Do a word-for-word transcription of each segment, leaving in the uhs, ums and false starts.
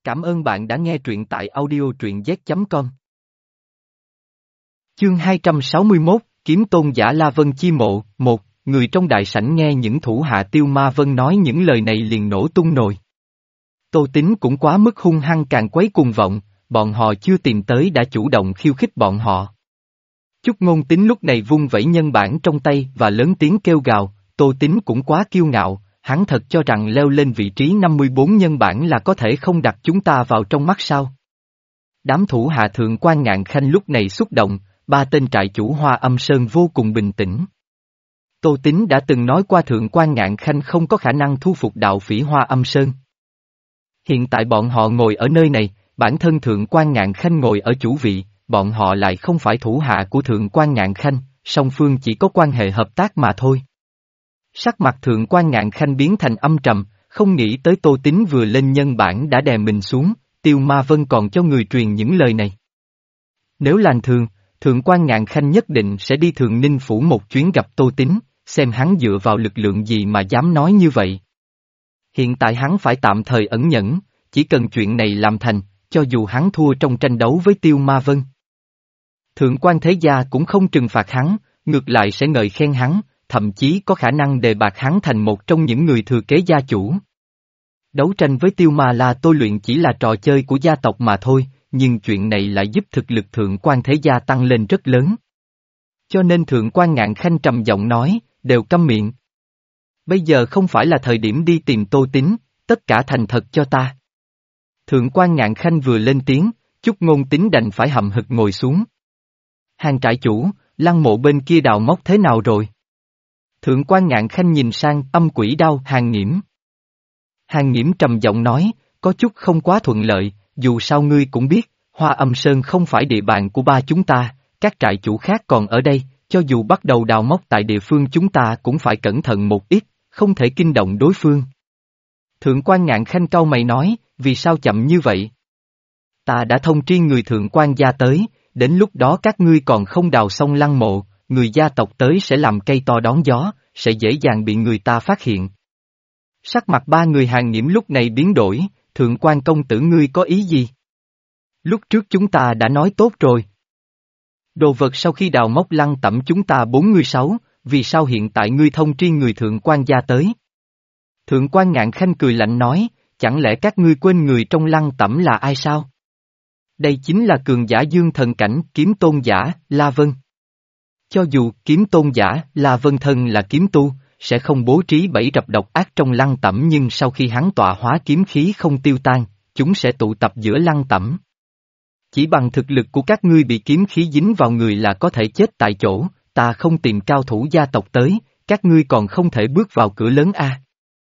Cảm ơn bạn đã nghe truyện tại audio truyện z chấm com. Chương hai trăm sáu mươi mốt, Kiếm Tôn giả La Vân chi mộ, một, người trong đại sảnh nghe những thủ hạ Tiêu Ma Vân nói những lời này liền nổ tung nồi. Tô Tín cũng quá mức hung hăng càng quấy cuồng vọng, bọn họ chưa tìm tới đã chủ động khiêu khích bọn họ. Chúc Ngôn Tín lúc này vung vẩy nhân bản trong tay và lớn tiếng kêu gào, Tô Tín cũng quá kiêu ngạo, hắn thật cho rằng leo lên vị trí năm mươi bốn nhân bản là có thể không đặt chúng ta vào trong mắt sao. Đám thủ hạ thượng quan Ngạn Khanh lúc này xúc động, ba tên trại chủ Hoa Âm Sơn vô cùng bình tĩnh. Tô Tín đã từng nói qua thượng quan Ngạn Khanh không có khả năng thu phục đạo phỉ Hoa Âm Sơn. Hiện tại bọn họ ngồi ở nơi này, bản thân thượng quan Ngạn Khanh ngồi ở chủ vị, bọn họ lại không phải thủ hạ của thượng quan Ngạn Khanh, song phương chỉ có quan hệ hợp tác mà thôi. Sắc mặt thượng quan Ngạn Khanh biến thành âm trầm, không nghĩ tới Tô Tín vừa lên nhân bản đã đè mình xuống, Tiêu Ma Vân còn cho người truyền những lời này. Nếu lành thường, thượng quan Ngạn Khanh nhất định sẽ đi Thượng Ninh Phủ một chuyến gặp Tô Tín, xem hắn dựa vào lực lượng gì mà dám nói như vậy. Hiện tại hắn phải tạm thời ẩn nhẫn, chỉ cần chuyện này làm thành, cho dù hắn thua trong tranh đấu với Tiêu Ma Vân. Thượng quan Thế Gia cũng không trừng phạt hắn, ngược lại sẽ ngợi khen hắn, thậm chí có khả năng đề bạt hắn thành một trong những người thừa kế gia chủ. Đấu tranh với Tiêu Ma La tôi luyện chỉ là trò chơi của gia tộc mà thôi, nhưng chuyện này lại giúp thực lực thượng quan Thế Gia tăng lên rất lớn. Cho nên thượng quan Ngạn Khanh trầm giọng nói, đều câm miệng. Bây giờ không phải là thời điểm đi tìm Tô Tín, tất cả thành thật cho ta. Thượng quan Ngạn Khanh vừa lên tiếng, Chúc Ngôn Tín đành phải hậm hực ngồi xuống. Hàng trại chủ, lăng mộ bên kia đào móc thế nào rồi? Thượng quan Ngạn Khanh nhìn sang âm quỷ đao Hàng Nghiễm. Hàng Nghiễm trầm giọng nói, có chút không quá thuận lợi, dù sao ngươi cũng biết, Hoa Âm Sơn không phải địa bàn của ba chúng ta, các trại chủ khác còn ở đây, cho dù bắt đầu đào móc tại địa phương chúng ta cũng phải cẩn thận một ít, không thể kinh động đối phương. Thượng quan Ngạn Khanh cau mày nói, vì sao chậm như vậy? Ta đã thông tri người thượng quan gia tới, đến lúc đó các ngươi còn không đào xong lăng mộ, người gia tộc tới sẽ làm cây to đón gió, sẽ dễ dàng bị người ta phát hiện. Sắc mặt ba người Hàng Nghiễm lúc này biến đổi, thượng quan công tử ngươi có ý gì? Lúc trước chúng ta đã nói tốt rồi. Đồ vật sau khi đào móc lăng tẩm chúng ta bốn mươi sáu, vì sao hiện tại ngươi thông tri người thượng quan gia tới? Thượng quan Ngạn Khanh cười lạnh nói, chẳng lẽ các ngươi quên người trong lăng tẩm là ai sao? Đây chính là cường giả dương thần cảnh kiếm tôn giả, La Vân. Cho dù kiếm tôn giả, La Vân thân là kiếm tu, sẽ không bố trí bẫy rập độc ác trong lăng tẩm nhưng sau khi hắn tọa hóa kiếm khí không tiêu tan, chúng sẽ tụ tập giữa lăng tẩm. Chỉ bằng thực lực của các ngươi bị kiếm khí dính vào người là có thể chết tại chỗ, ta không tìm cao thủ gia tộc tới, các ngươi còn không thể bước vào cửa lớn a.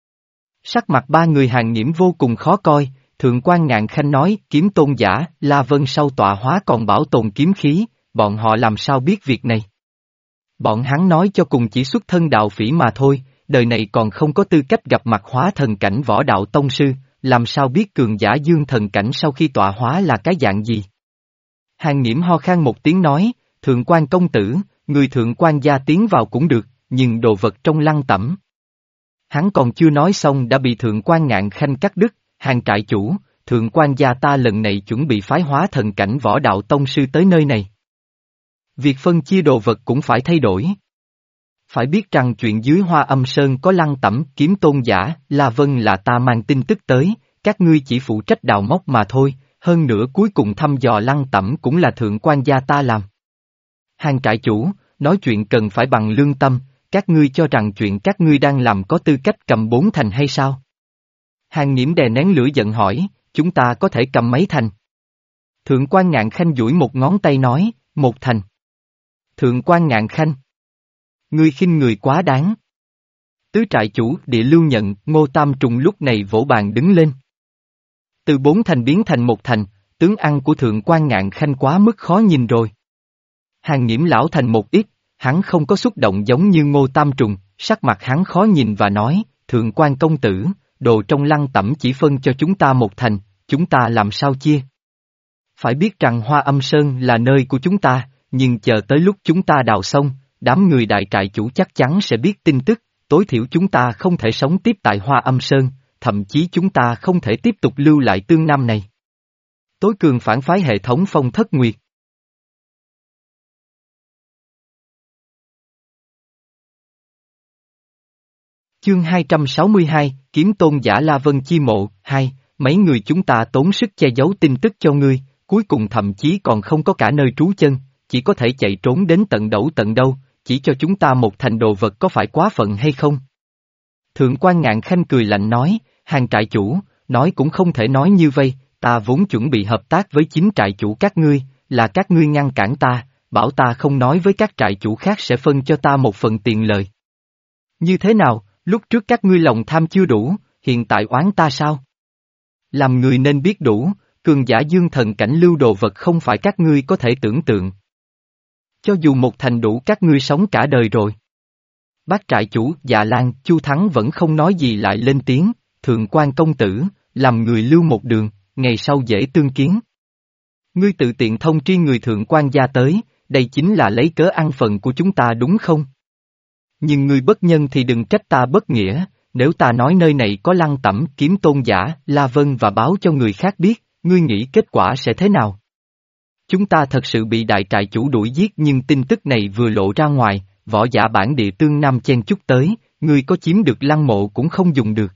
Sắc mặt ba người Hàng Nghiễm vô cùng khó coi, thượng quan Ngạn Khanh nói kiếm tôn giả, La Vân sau tọa hóa còn bảo tồn kiếm khí, bọn họ làm sao biết việc này? Bọn hắn nói cho cùng chỉ xuất thân đạo phỉ mà thôi, đời này còn không có tư cách gặp mặt hóa thần cảnh võ đạo tông sư, làm sao biết cường giả dương thần cảnh sau khi tọa hóa là cái dạng gì? Hàng Nghiễm ho khan một tiếng nói, thượng quan công tử, người thượng quan gia tiến vào cũng được, nhưng đồ vật trong lăng tẩm. Hắn còn chưa nói xong đã bị thượng quan Ngạn Khanh cắt đứt, Hàng trại chủ, thượng quan gia ta lần này chuẩn bị phái hóa thần cảnh võ đạo tông sư tới nơi này. Việc phân chia đồ vật cũng phải thay đổi. Phải biết rằng chuyện dưới Hoa Âm Sơn có lăng tẩm kiếm tôn giả, La Vân là ta mang tin tức tới, các ngươi chỉ phụ trách đào móc mà thôi, hơn nữa cuối cùng thăm dò lăng tẩm cũng là thượng quan gia ta làm. Hàng trại chủ, nói chuyện cần phải bằng lương tâm, các ngươi cho rằng chuyện các ngươi đang làm có tư cách cầm bốn thành hay sao? Hàng Nghiễm đè nén lửa giận hỏi, chúng ta có thể cầm mấy thành? Thượng quan Ngạn Khanh duỗi một ngón tay nói, một thành. Thượng quan Ngạn Khanh. Ngươi khinh người quá đáng. Tứ trại chủ địa lưu nhận, Ngô Tam Trùng lúc này vỗ bàn đứng lên. Từ bốn thành biến thành một thành, tướng ăn của thượng quan Ngạn Khanh quá mức khó nhìn rồi. Hàng Nghiễm lão thành một ít, hắn không có xúc động giống như Ngô Tam Trùng, sắc mặt hắn khó nhìn và nói, thượng quan công tử, đồ trong lăng tẩm chỉ phân cho chúng ta một thành, chúng ta làm sao chia? Phải biết rằng Hoa Âm Sơn là nơi của chúng ta, nhưng chờ tới lúc chúng ta đào xong, đám người đại trại chủ chắc chắn sẽ biết tin tức, tối thiểu chúng ta không thể sống tiếp tại Hoa Âm Sơn, thậm chí chúng ta không thể tiếp tục lưu lại Tương Nam này. Tối cường phản phái hệ thống Phong Thất Nguyệt. Chương hai trăm sáu mươi hai, Kiếm Tôn giả La Vân Chi Mộ, hai, mấy người chúng ta tốn sức che giấu tin tức cho ngươi, cuối cùng thậm chí còn không có cả nơi trú chân, chỉ có thể chạy trốn đến tận đẩu tận đâu, chỉ cho chúng ta một thành đồ vật có phải quá phận hay không? Thượng quan Ngạn Khanh cười lạnh nói, Hàng trại chủ, nói cũng không thể nói như vây, ta vốn chuẩn bị hợp tác với chính trại chủ các ngươi, là các ngươi ngăn cản ta, bảo ta không nói với các trại chủ khác sẽ phân cho ta một phần tiền lời. Như thế nào, lúc trước các ngươi lòng tham chưa đủ, hiện tại oán ta sao? Làm người nên biết đủ, cường giả dương thần cảnh lưu đồ vật không phải các ngươi có thể tưởng tượng. Cho dù một thành đủ các ngươi sống cả đời rồi. Bác trại chủ, Dạ Lan, Chu Thắng vẫn không nói gì lại lên tiếng, Thượng quan công tử, làm người lưu một đường, ngày sau dễ tương kiến. Ngươi tự tiện thông tri người thượng quan gia tới, đây chính là lấy cớ ăn phần của chúng ta đúng không? Nhưng ngươi bất nhân thì đừng trách ta bất nghĩa, nếu ta nói nơi này có Lăng Tẩm, Kiếm Tôn giả, La Vân và báo cho người khác biết, ngươi nghĩ kết quả sẽ thế nào? Chúng ta thật sự bị đại trại chủ đuổi giết nhưng tin tức này vừa lộ ra ngoài, võ giả bản địa tương nam chen chúc tới, ngươi có chiếm được lăng mộ cũng không dùng được.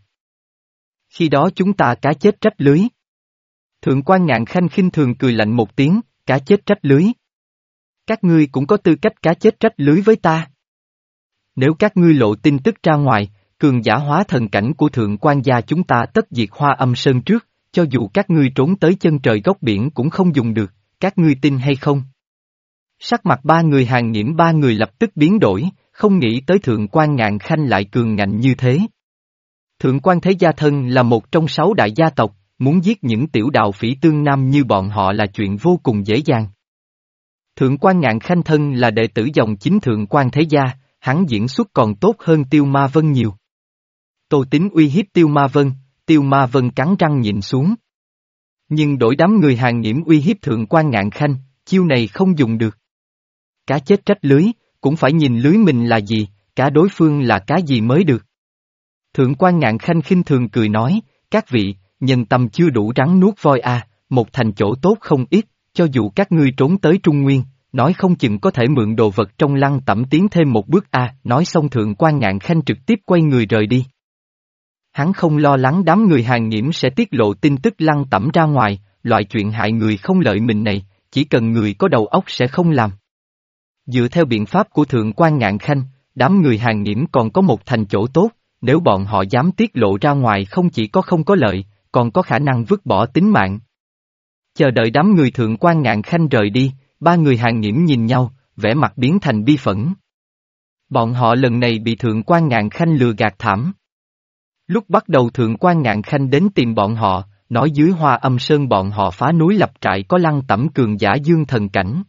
Khi đó chúng ta cá chết trách lưới. Thượng quan Ngạn Khanh khinh thường cười lạnh một tiếng, cá chết trách lưới. Các ngươi cũng có tư cách cá chết trách lưới với ta. Nếu các ngươi lộ tin tức ra ngoài, cường giả hóa thần cảnh của thượng quan gia chúng ta tất diệt Hoa Âm Sơn trước, cho dù các ngươi trốn tới chân trời góc biển cũng không dùng được, các ngươi tin hay không? Sắc mặt ba người Hàng Nghiễm ba người lập tức biến đổi, không nghĩ tới thượng quan Ngạn Khanh lại cường ngạnh như thế. Thượng quan Thế Gia Thân là một trong sáu đại gia tộc, muốn giết những tiểu đạo phỉ tương nam như bọn họ là chuyện vô cùng dễ dàng. Thượng quan Ngạn Khanh thân là đệ tử dòng chính thượng quan Thế Gia, hắn diễn xuất còn tốt hơn Tiêu Ma Vân nhiều. Tô Tín uy hiếp Tiêu Ma Vân, Tiêu Ma Vân cắn răng nhịn xuống. Nhưng đổi đám người Hàng Nghiễm uy hiếp thượng quan Ngạn Khanh, chiêu này không dùng được. Cá chết trách lưới, cũng phải nhìn lưới mình là gì, cá đối phương là cá gì mới được. Thượng quan Ngạn Khanh khinh thường cười nói, các vị, nhân tâm chưa đủ rắn nuốt voi à, một thành chỗ tốt không ít, cho dù các ngươi trốn tới Trung Nguyên, nói không chừng có thể mượn đồ vật trong Lăng Tẩm tiến thêm một bước à, nói xong thượng quan Ngạn Khanh trực tiếp quay người rời đi. Hắn không lo lắng đám người Hàng Nghiễm sẽ tiết lộ tin tức Lăng Tẩm ra ngoài, loại chuyện hại người không lợi mình này, chỉ cần người có đầu óc sẽ không làm. Dựa theo biện pháp của thượng quan Ngạn Khanh, đám người Hàng Nghiễm còn có một thành chỗ tốt, nếu bọn họ dám tiết lộ ra ngoài không chỉ có không có lợi, còn có khả năng vứt bỏ tính mạng. Chờ đợi đám người thượng quan Ngạn Khanh rời đi, ba người Hàng Nghiễm nhìn nhau, vẻ mặt biến thành bi phẫn. Bọn họ lần này bị thượng quan Ngạn Khanh lừa gạt thảm. Lúc bắt đầu thượng quan Ngạn Khanh đến tìm bọn họ, nói dưới Hoa Âm Sơn bọn họ phá núi lập trại có Lăng Tẩm cường giả dương thần cảnh.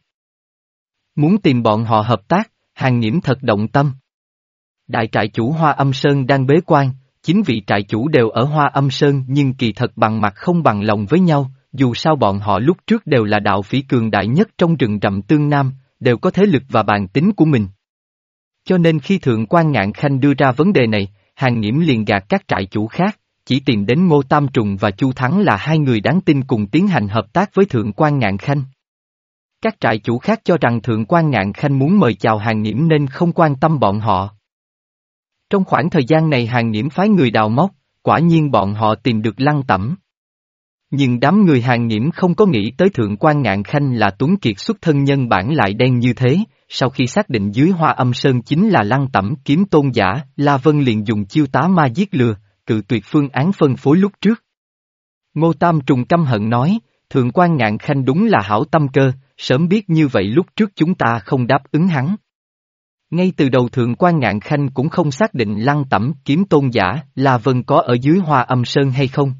Muốn tìm bọn họ hợp tác, Hàng Nghiễm thật động tâm. Đại trại chủ Hoa Âm Sơn đang bế quan, chính vị trại chủ đều ở Hoa Âm Sơn nhưng kỳ thật bằng mặt không bằng lòng với nhau, dù sao bọn họ lúc trước đều là đạo phỉ cường đại nhất trong rừng rậm tương Nam, đều có thế lực và bàn tính của mình. Cho nên khi thượng quan Ngạn Khanh đưa ra vấn đề này, Hàng Nghiễm liền gạt các trại chủ khác, chỉ tìm đến Ngô Tam Trùng và Chu Thắng là hai người đáng tin cùng tiến hành hợp tác với thượng quan Ngạn Khanh. Các trại chủ khác cho rằng thượng quan Ngạn Khanh muốn mời chào Hàng Nghiễm nên không quan tâm bọn họ. Trong khoảng thời gian này Hàng Nghiễm phái người đào móc, quả nhiên bọn họ tìm được Lăng Tẩm. Nhưng đám người Hàng Nghiễm không có nghĩ tới thượng quan Ngạn Khanh là tuấn kiệt xuất thân nhân bản lại đen như thế, sau khi xác định dưới Hoa Âm Sơn chính là Lăng Tẩm Kiếm Tôn giả, La Vân liền dùng chiêu tá ma giết lừa, cự tuyệt phương án phân phối lúc trước. Ngô Tam Trùng căm hận nói, thượng quan Ngạn Khanh đúng là hảo tâm cơ, sớm biết như vậy lúc trước chúng ta không đáp ứng hắn. Ngay từ đầu thượng quan Ngạn Khanh cũng không xác định Lăng Tẩm Kiếm Tôn giả, La Vân có ở dưới Hoa Âm Sơn hay không.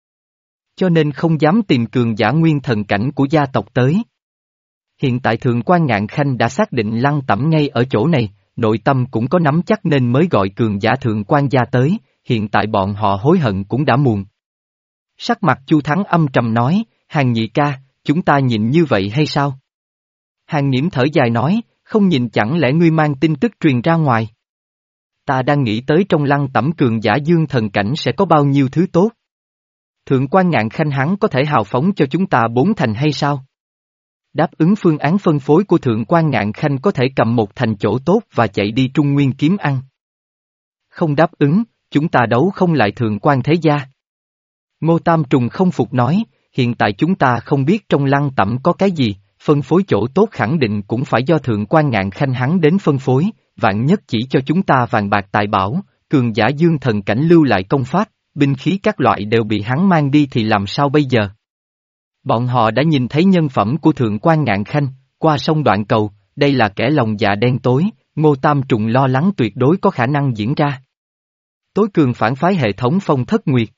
Cho nên không dám tìm cường giả nguyên thần cảnh của gia tộc tới. Hiện tại thượng quan Ngạn Khanh đã xác định Lăng Tẩm ngay ở chỗ này, nội tâm cũng có nắm chắc nên mới gọi cường giả thượng quan gia tới, hiện tại bọn họ hối hận cũng đã muộn. Sắc mặt Chu Thắng âm trầm nói, Hàng nhị ca, chúng ta nhìn như vậy hay sao? Hàng Nghiễm thở dài nói, không nhìn chẳng lẽ ngươi mang tin tức truyền ra ngoài. Ta đang nghĩ tới trong Lăng Tẩm cường giả dương thần cảnh sẽ có bao nhiêu thứ tốt. Thượng quan Ngạn Khanh hắn có thể hào phóng cho chúng ta bốn thành hay sao? Đáp ứng phương án phân phối của Thượng quan Ngạn Khanh có thể cầm một thành chỗ tốt và chạy đi Trung Nguyên kiếm ăn. Không đáp ứng, chúng ta đấu không lại Thượng quan thế gia. Ngô Tam Trùng không phục nói, hiện tại chúng ta không biết trong Lăng Tẩm có cái gì, phân phối chỗ tốt khẳng định cũng phải do Thượng quan Ngạn Khanh hắn đến phân phối, vạn nhất chỉ cho chúng ta vàng bạc tài bảo, cường giả dương thần cảnh lưu lại công pháp, binh khí các loại đều bị hắn mang đi thì làm sao bây giờ? Bọn họ đã nhìn thấy nhân phẩm của Thượng quan Ngạn Khanh, qua sông Đoạn Cầu, đây là kẻ lòng dạ đen tối, Ngô Tam Trùng lo lắng tuyệt đối có khả năng diễn ra. Tối cường phản phái hệ thống Phong Thất Nguyệt.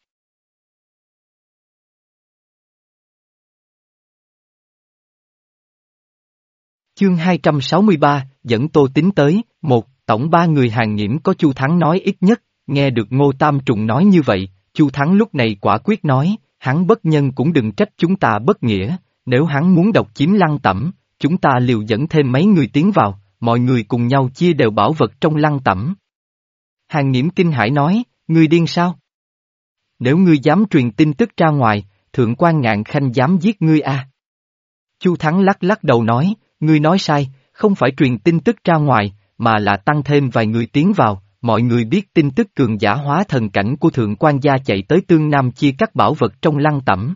Chương hai trăm sáu mươi ba, dẫn Tô Tín tới, một, tổng ba người Hàn Nghiễm có Chu Thắng nói ít nhất, nghe được Ngô Tam Trùng nói như vậy, Chu Thắng lúc này quả quyết nói, hắn bất nhân cũng đừng trách chúng ta bất nghĩa, nếu hắn muốn độc chiếm Lăng Tẩm, chúng ta liều dẫn thêm mấy người tiến vào, mọi người cùng nhau chia đều bảo vật trong Lăng Tẩm. Hàn Nghiễm kinh hãi nói, ngươi điên sao? Nếu ngươi dám truyền tin tức ra ngoài, Thượng quan Ngạn Khanh dám giết ngươi à? Chu Thắng lắc lắc đầu nói, ngươi nói sai, không phải truyền tin tức ra ngoài, mà là tăng thêm vài người tiến vào, mọi người biết tin tức cường giả hóa thần cảnh của Thượng quan gia chạy tới Tương Nam chia cắt bảo vật trong Lăng Tẩm.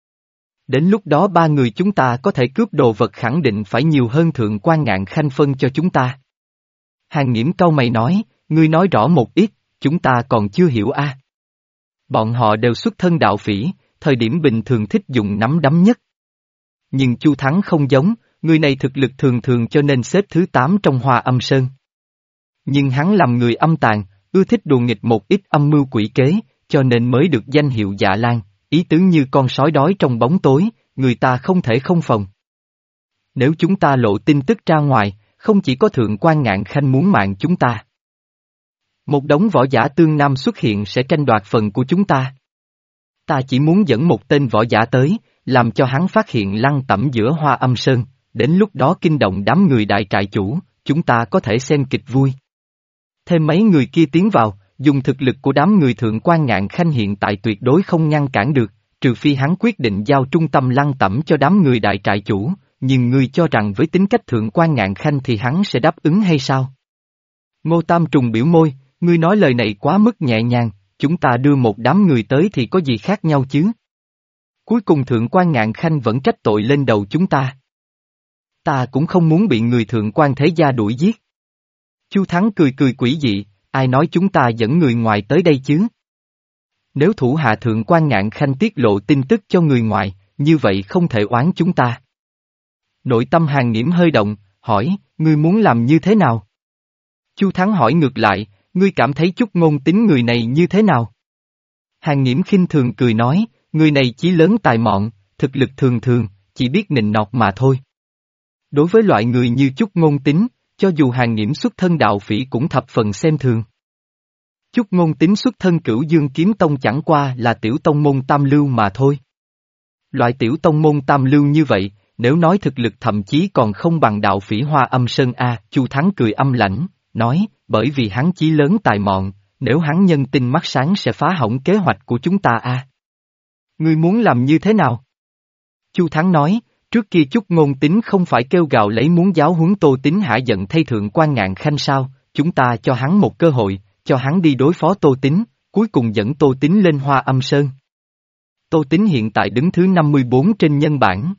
Đến lúc đó ba người chúng ta có thể cướp đồ vật khẳng định phải nhiều hơn Thượng quan Ngạn Khanh phân cho chúng ta. Hàn Nghiễm cau mày nói, ngươi nói rõ một ít, chúng ta còn chưa hiểu a. À. Bọn họ đều xuất thân đạo phỉ, thời điểm bình thường thích dùng nắm đấm nhất. Nhưng Chu Thắng không giống, người này thực lực thường thường cho nên xếp thứ tám trong Hoa Âm Sơn. Nhưng hắn làm người âm tàn, ưa thích đùa nghịch một ít âm mưu quỷ kế, cho nên mới được danh hiệu Dạ Lan, ý tứ như con sói đói trong bóng tối, người ta không thể không phòng. Nếu chúng ta lộ tin tức ra ngoài, không chỉ có Thượng quan Ngạn Khanh muốn mạng chúng ta. Một đống võ giả Tương Nam xuất hiện sẽ tranh đoạt phần của chúng ta. Ta chỉ muốn dẫn một tên võ giả tới, làm cho hắn phát hiện Lăng Tẩm giữa Hoa Âm Sơn, đến lúc đó kinh động đám người đại trại chủ, chúng ta có thể xem kịch vui. Thêm mấy người kia tiến vào, dùng thực lực của đám người Thượng quan Ngạn Khanh hiện tại tuyệt đối không ngăn cản được, trừ phi hắn quyết định giao trung tâm Lăng Tẩm cho đám người đại trại chủ, nhưng ngươi cho rằng với tính cách Thượng quan Ngạn Khanh thì hắn sẽ đáp ứng hay sao? Ngô Tam Trùng biểu môi, ngươi nói lời này quá mức nhẹ nhàng, chúng ta đưa một đám người tới thì có gì khác nhau chứ? Cuối cùng Thượng quan Ngạn Khanh vẫn trách tội lên đầu chúng ta. Ta cũng không muốn bị người Thượng quan thế gia đuổi giết. Chu Thắng cười cười quỷ dị, ai nói chúng ta dẫn người ngoài tới đây chứ? Nếu thủ hạ Thượng quan Ngạn Khanh tiết lộ tin tức cho người ngoài, như vậy không thể oán chúng ta. Nội tâm Hàn Nghiễm hơi động, hỏi, ngươi muốn làm như thế nào? Chu Thắng hỏi ngược lại, ngươi cảm thấy Chúc Ngôn Tính người này như thế nào? Hàn Nghiễm khinh thường cười nói, người này chí lớn tài mọn, thực lực thường thường, chỉ biết nịnh nọt mà thôi. Đối với loại người như Chúc Ngôn Tính, cho dù Hàn Nghiễm xuất thân đạo phỉ cũng thập phần xem thường. Chúc Ngôn Tính xuất thân Cửu Dương Kiếm Tông chẳng qua là tiểu tông môn tam lưu mà thôi. Loại tiểu tông môn tam lưu như vậy, nếu nói thực lực thậm chí còn không bằng đạo phỉ Hoa Âm Sơn A, Chu Thắng cười âm lãnh, nói, bởi vì hắn chí lớn tài mọn, nếu hắn nhân tinh mắt sáng sẽ phá hỏng kế hoạch của chúng ta A. Ngươi muốn làm như thế nào? Chu Thắng nói, trước kia Chúc Ngôn Tính không phải kêu gào lấy muốn giáo huấn Tô Tín hả giận thay Thượng quan Ngạn Khanh sao, chúng ta cho hắn một cơ hội, cho hắn đi đối phó Tô Tín, cuối cùng dẫn Tô Tín lên Hoa Âm Sơn. Tô Tín hiện tại đứng thứ năm mươi bốn trên nhân bảng.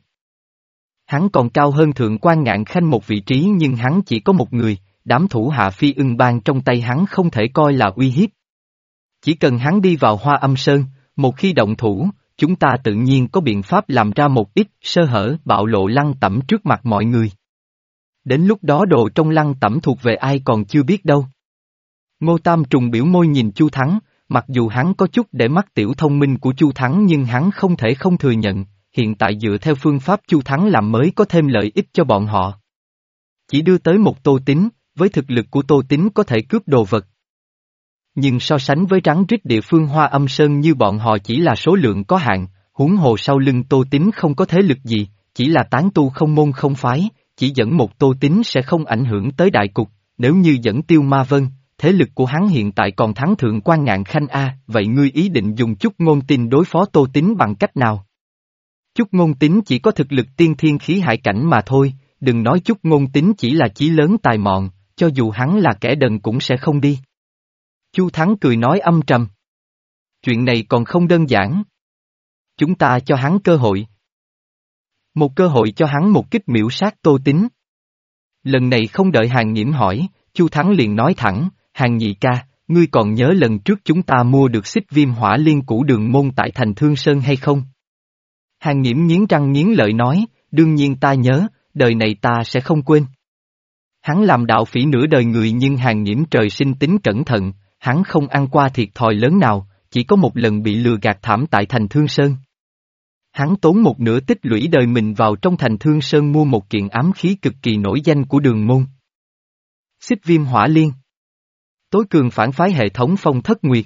Hắn còn cao hơn Thượng quan Ngạn Khanh một vị trí nhưng hắn chỉ có một người, đám thủ hạ Phi Ưng Bang trong tay hắn không thể coi là uy hiếp. Chỉ cần hắn đi vào Hoa Âm Sơn, một khi động thủ, chúng ta tự nhiên có biện pháp làm ra một ít sơ hở bạo lộ Lăng Tẩm trước mặt mọi người. Đến lúc đó đồ trong Lăng Tẩm thuộc về ai còn chưa biết đâu. Ngô Tam Trùng biểu môi nhìn Chu Thắng, mặc dù hắn có chút để mắt tiểu thông minh của Chu Thắng nhưng hắn không thể không thừa nhận, hiện tại dựa theo phương pháp Chu Thắng làm mới có thêm lợi ích cho bọn họ. Chỉ đưa tới một Tô Tín, với thực lực của Tô Tín có thể cướp đồ vật. Nhưng so sánh với rắn rít địa phương Hoa Âm Sơn như bọn họ chỉ là số lượng có hạn, huống hồ sau lưng Tô Tín không có thế lực gì, chỉ là tán tu không môn không phái, chỉ dẫn một Tô Tín sẽ không ảnh hưởng tới đại cục, nếu như dẫn Tiêu Ma Vân, thế lực của hắn hiện tại còn thắng thượng quan Ngạn Khanh a, vậy ngươi ý định dùng chút ngôn tin đối phó Tô Tín bằng cách nào? Chút ngôn tín chỉ có thực lực tiên thiên khí hải cảnh mà thôi, đừng nói chút ngôn tín chỉ là chí lớn tài mọn, cho dù hắn là kẻ đần cũng sẽ không đi. Chu Thắng cười nói âm trầm. Chuyện này còn không đơn giản. Chúng ta cho hắn cơ hội. Một cơ hội cho hắn một kích miễu sát Tô Tín. Lần này không đợi Hàn Nhiễm hỏi, Chu Thắng liền nói thẳng, Hàn nhị ca, ngươi còn nhớ lần trước chúng ta mua được xích viêm hỏa liên cũ Đường Môn tại thành Thương Sơn hay không? Hàn Nhiễm nghiến răng nghiến lợi nói, đương nhiên ta nhớ, đời này ta sẽ không quên. Hắn làm đạo phỉ nửa đời người nhưng Hàn Nhiễm trời sinh tính cẩn thận, hắn không ăn qua thiệt thòi lớn nào, chỉ có một lần bị lừa gạt thảm tại thành Thương Sơn. Hắn tốn một nửa tích lũy đời mình vào trong thành Thương Sơn mua một kiện ám khí cực kỳ nổi danh của Đường Môn. Xích viêm hỏa liên. Tối cường phản phái hệ thống Phong Thất Nguyệt.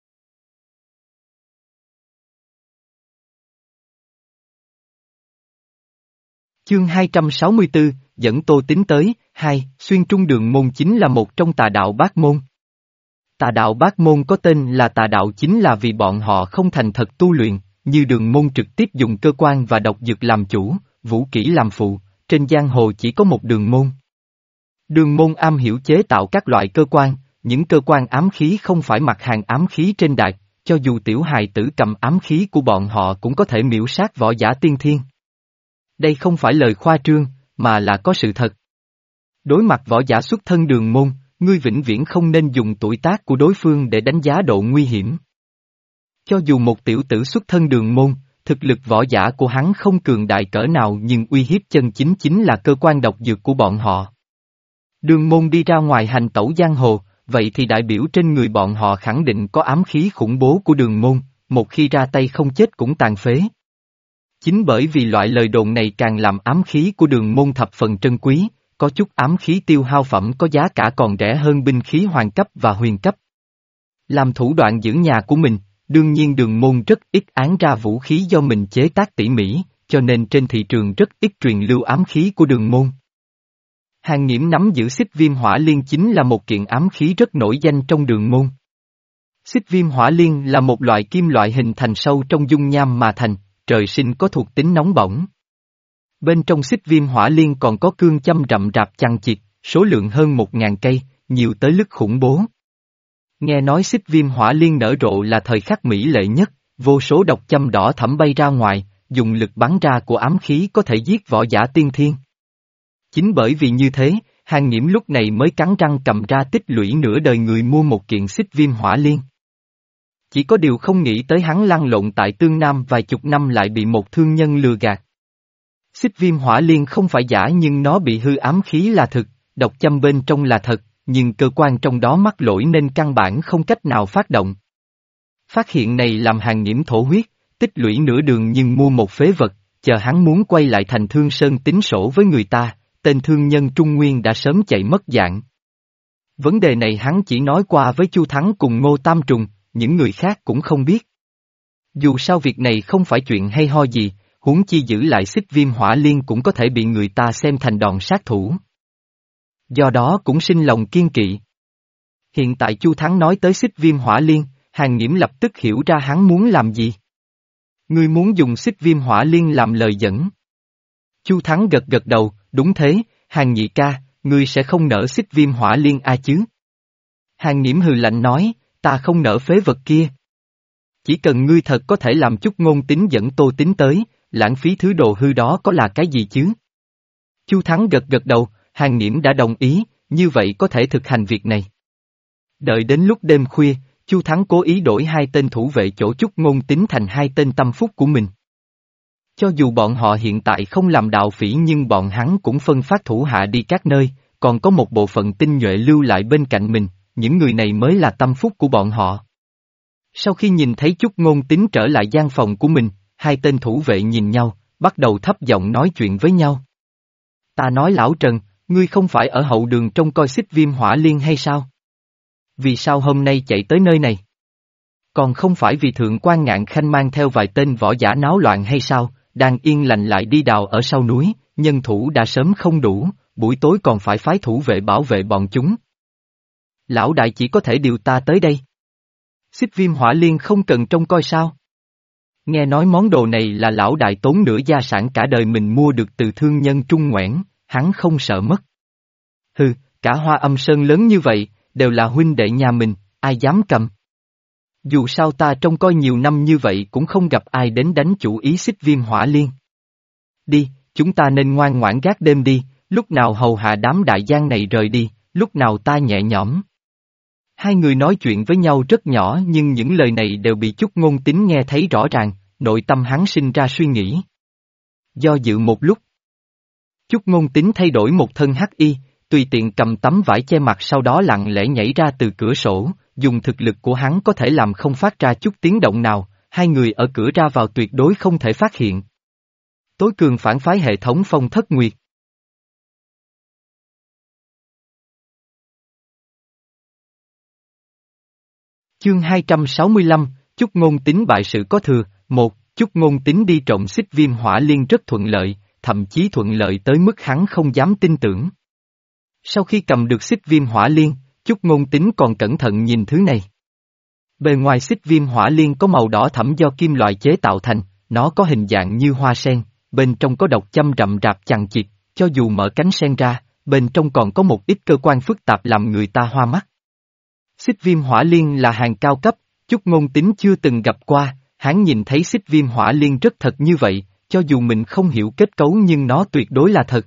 Chương hai trăm sáu mươi tư, dẫn Tô Tín tới, hai, xuyên trung Đường Môn chính là một trong tà đạo Bát Môn. Tà đạo Bát Môn có tên là tà đạo chính là vì bọn họ không thành thật tu luyện, như Đường Môn trực tiếp dùng cơ quan và độc dược làm chủ, vũ kỹ làm phụ, trên giang hồ chỉ có một Đường Môn. Đường Môn am hiểu chế tạo các loại cơ quan, những cơ quan ám khí không phải mặt hàng ám khí trên đài, cho dù tiểu hài tử cầm ám khí của bọn họ cũng có thể miễu sát võ giả tiên thiên. Đây không phải lời khoa trương, mà là có sự thật. Đối mặt võ giả xuất thân Đường Môn, ngươi vĩnh viễn không nên dùng tuổi tác của đối phương để đánh giá độ nguy hiểm. Cho dù một tiểu tử xuất thân Đường Môn, thực lực võ giả của hắn không cường đại cỡ nào nhưng uy hiếp chân chính chính là cơ quan độc dược của bọn họ. Đường Môn đi ra ngoài hành tẩu giang hồ, vậy thì đại biểu trên người bọn họ khẳng định có ám khí khủng bố của Đường Môn, một khi ra tay không chết cũng tàn phế. Chính bởi vì loại lời đồn này càng làm ám khí của Đường Môn thập phần trân quý, có chút ám khí tiêu hao phẩm có giá cả còn rẻ hơn binh khí hoàng cấp và huyền cấp. Làm thủ đoạn giữ nhà của mình, đương nhiên Đường Môn rất ít án ra vũ khí do mình chế tác tỉ mỉ, cho nên trên thị trường rất ít truyền lưu ám khí của Đường Môn. Hàn Nhiễm nắm giữ xích viêm hỏa liên chính là một kiện ám khí rất nổi danh trong Đường Môn. Xích viêm hỏa liên là một loại kim loại hình thành sâu trong dung nham mà thành, trời sinh có thuộc tính nóng bỏng. Bên trong xích viêm hỏa liên còn có cương châm rậm rạp chằng chịt, số lượng hơn một ngàn cây, nhiều tới mức khủng bố. Nghe nói xích viêm hỏa liên nở rộ là thời khắc mỹ lệ nhất, vô số độc châm đỏ thẫm bay ra ngoài, dùng lực bắn ra của ám khí có thể giết võ giả tiên thiên. Chính bởi vì như thế, Hàn Nhiễm lúc này mới cắn răng cầm ra tích lũy nửa đời người mua một kiện xích viêm hỏa liên. Chỉ có điều không nghĩ tới hắn lăn lộn tại Tương Nam vài chục năm lại bị một thương nhân lừa gạt. Xích viêm hỏa liên không phải giả nhưng nó bị hư ám khí là thực, độc châm bên trong là thật, nhưng cơ quan trong đó mắc lỗi nên căn bản không cách nào phát động. Phát hiện này làm Hàn Nhiễm thổ huyết, tích lũy nửa đường nhưng mua một phế vật, chờ hắn muốn quay lại thành Thương Sơn tính sổ với người ta, tên thương nhân Trung Nguyên đã sớm chạy mất dạng. Vấn đề này hắn chỉ nói qua với Chu Thắng cùng Ngô Tam Trùng, những người khác cũng không biết. Dù sao việc này không phải chuyện hay ho gì, huống chi giữ lại xích viêm hỏa liên cũng có thể bị người ta xem thành đòn sát thủ. Do đó cũng sinh lòng kiên kỵ. Hiện tại Chu Thắng nói tới xích viêm hỏa liên, Hàn Nhiễm lập tức hiểu ra hắn muốn làm gì. Ngươi muốn dùng xích viêm hỏa liên làm lời dẫn. Chu Thắng gật gật đầu, đúng thế, Hàn nhị ca, ngươi sẽ không nỡ xích viêm hỏa liên a chứ? Hàn Nhiễm hừ lạnh nói, ta không nỡ phế vật kia. Chỉ cần ngươi thật có thể làm chút ngôn tính dẫn Tô Tín tới, lãng phí thứ đồ hư đó có là cái gì chứ? Chu Thắng gật gật đầu, Hàn Nhiễm đã đồng ý, như vậy có thể thực hành việc này. Đợi đến lúc đêm khuya, Chu Thắng cố ý đổi hai tên thủ vệ chỗ chút ngôn tính thành hai tên tâm phúc của mình. Cho dù bọn họ hiện tại không làm đạo phỉ nhưng bọn hắn cũng phân phát thủ hạ đi các nơi, còn có một bộ phận tinh nhuệ lưu lại bên cạnh mình, những người này mới là tâm phúc của bọn họ. Sau khi nhìn thấy chút ngôn tính trở lại gian phòng của mình, hai tên thủ vệ nhìn nhau, bắt đầu thấp giọng nói chuyện với nhau. Ta nói lão Trần, ngươi không phải ở hậu đường trông coi xích viêm hỏa liên hay sao? Vì sao hôm nay chạy tới nơi này? Còn không phải vì thượng quan Ngạn Khanh mang theo vài tên võ giả náo loạn hay sao, đang yên lành lại đi đào ở sau núi, nhân thủ đã sớm không đủ, buổi tối còn phải phái thủ vệ bảo vệ bọn chúng. Lão đại chỉ có thể điều ta tới đây. Xích viêm hỏa liên không cần trông coi sao? Nghe nói món đồ này là lão đại tốn nửa gia sản cả đời mình mua được từ thương nhân Trung Ngoãn, hắn không sợ mất. Hừ, cả Hoa Âm Sơn lớn như vậy, đều là huynh đệ nhà mình, ai dám cầm. Dù sao ta trông coi nhiều năm như vậy cũng không gặp ai đến đánh chủ ý xích viêm hỏa liên. Đi, chúng ta nên ngoan ngoãn gác đêm đi, lúc nào hầu hạ đám đại giang này rời đi, lúc nào ta nhẹ nhõm. Hai người nói chuyện với nhau rất nhỏ nhưng những lời này đều bị Chúc Ngôn Tính nghe thấy rõ ràng, nội tâm hắn sinh ra suy nghĩ. Do dự một lúc, Chúc Ngôn Tính thay đổi một thân hắc y, tùy tiện cầm tấm vải che mặt sau đó lặng lẽ nhảy ra từ cửa sổ, dùng thực lực của hắn có thể làm không phát ra chút tiếng động nào, hai người ở cửa ra vào tuyệt đối không thể phát hiện. Tối cường phản phái hệ thống Phong Thất Nguyệt. Chương hai trăm sáu mươi lăm, Chúc Ngôn Tính bại sự có thừa. Một, Chúc Ngôn Tính đi trộm xích viêm hỏa liên rất thuận lợi, thậm chí thuận lợi tới mức hắn không dám tin tưởng. Sau khi cầm được xích viêm hỏa liên, Chúc Ngôn Tính còn cẩn thận nhìn thứ này. Bề ngoài xích viêm hỏa liên có màu đỏ thẫm do kim loại chế tạo thành, nó có hình dạng như hoa sen, bên trong có độc châm rậm rạp chằng chịt, cho dù mở cánh sen ra, bên trong còn có một ít cơ quan phức tạp làm người ta hoa mắt. Xích viêm hỏa liên là hàng cao cấp, Chúc Ngôn Tính chưa từng gặp qua, hắn nhìn thấy xích viêm hỏa liên rất thật như vậy, cho dù mình không hiểu kết cấu nhưng nó tuyệt đối là thật.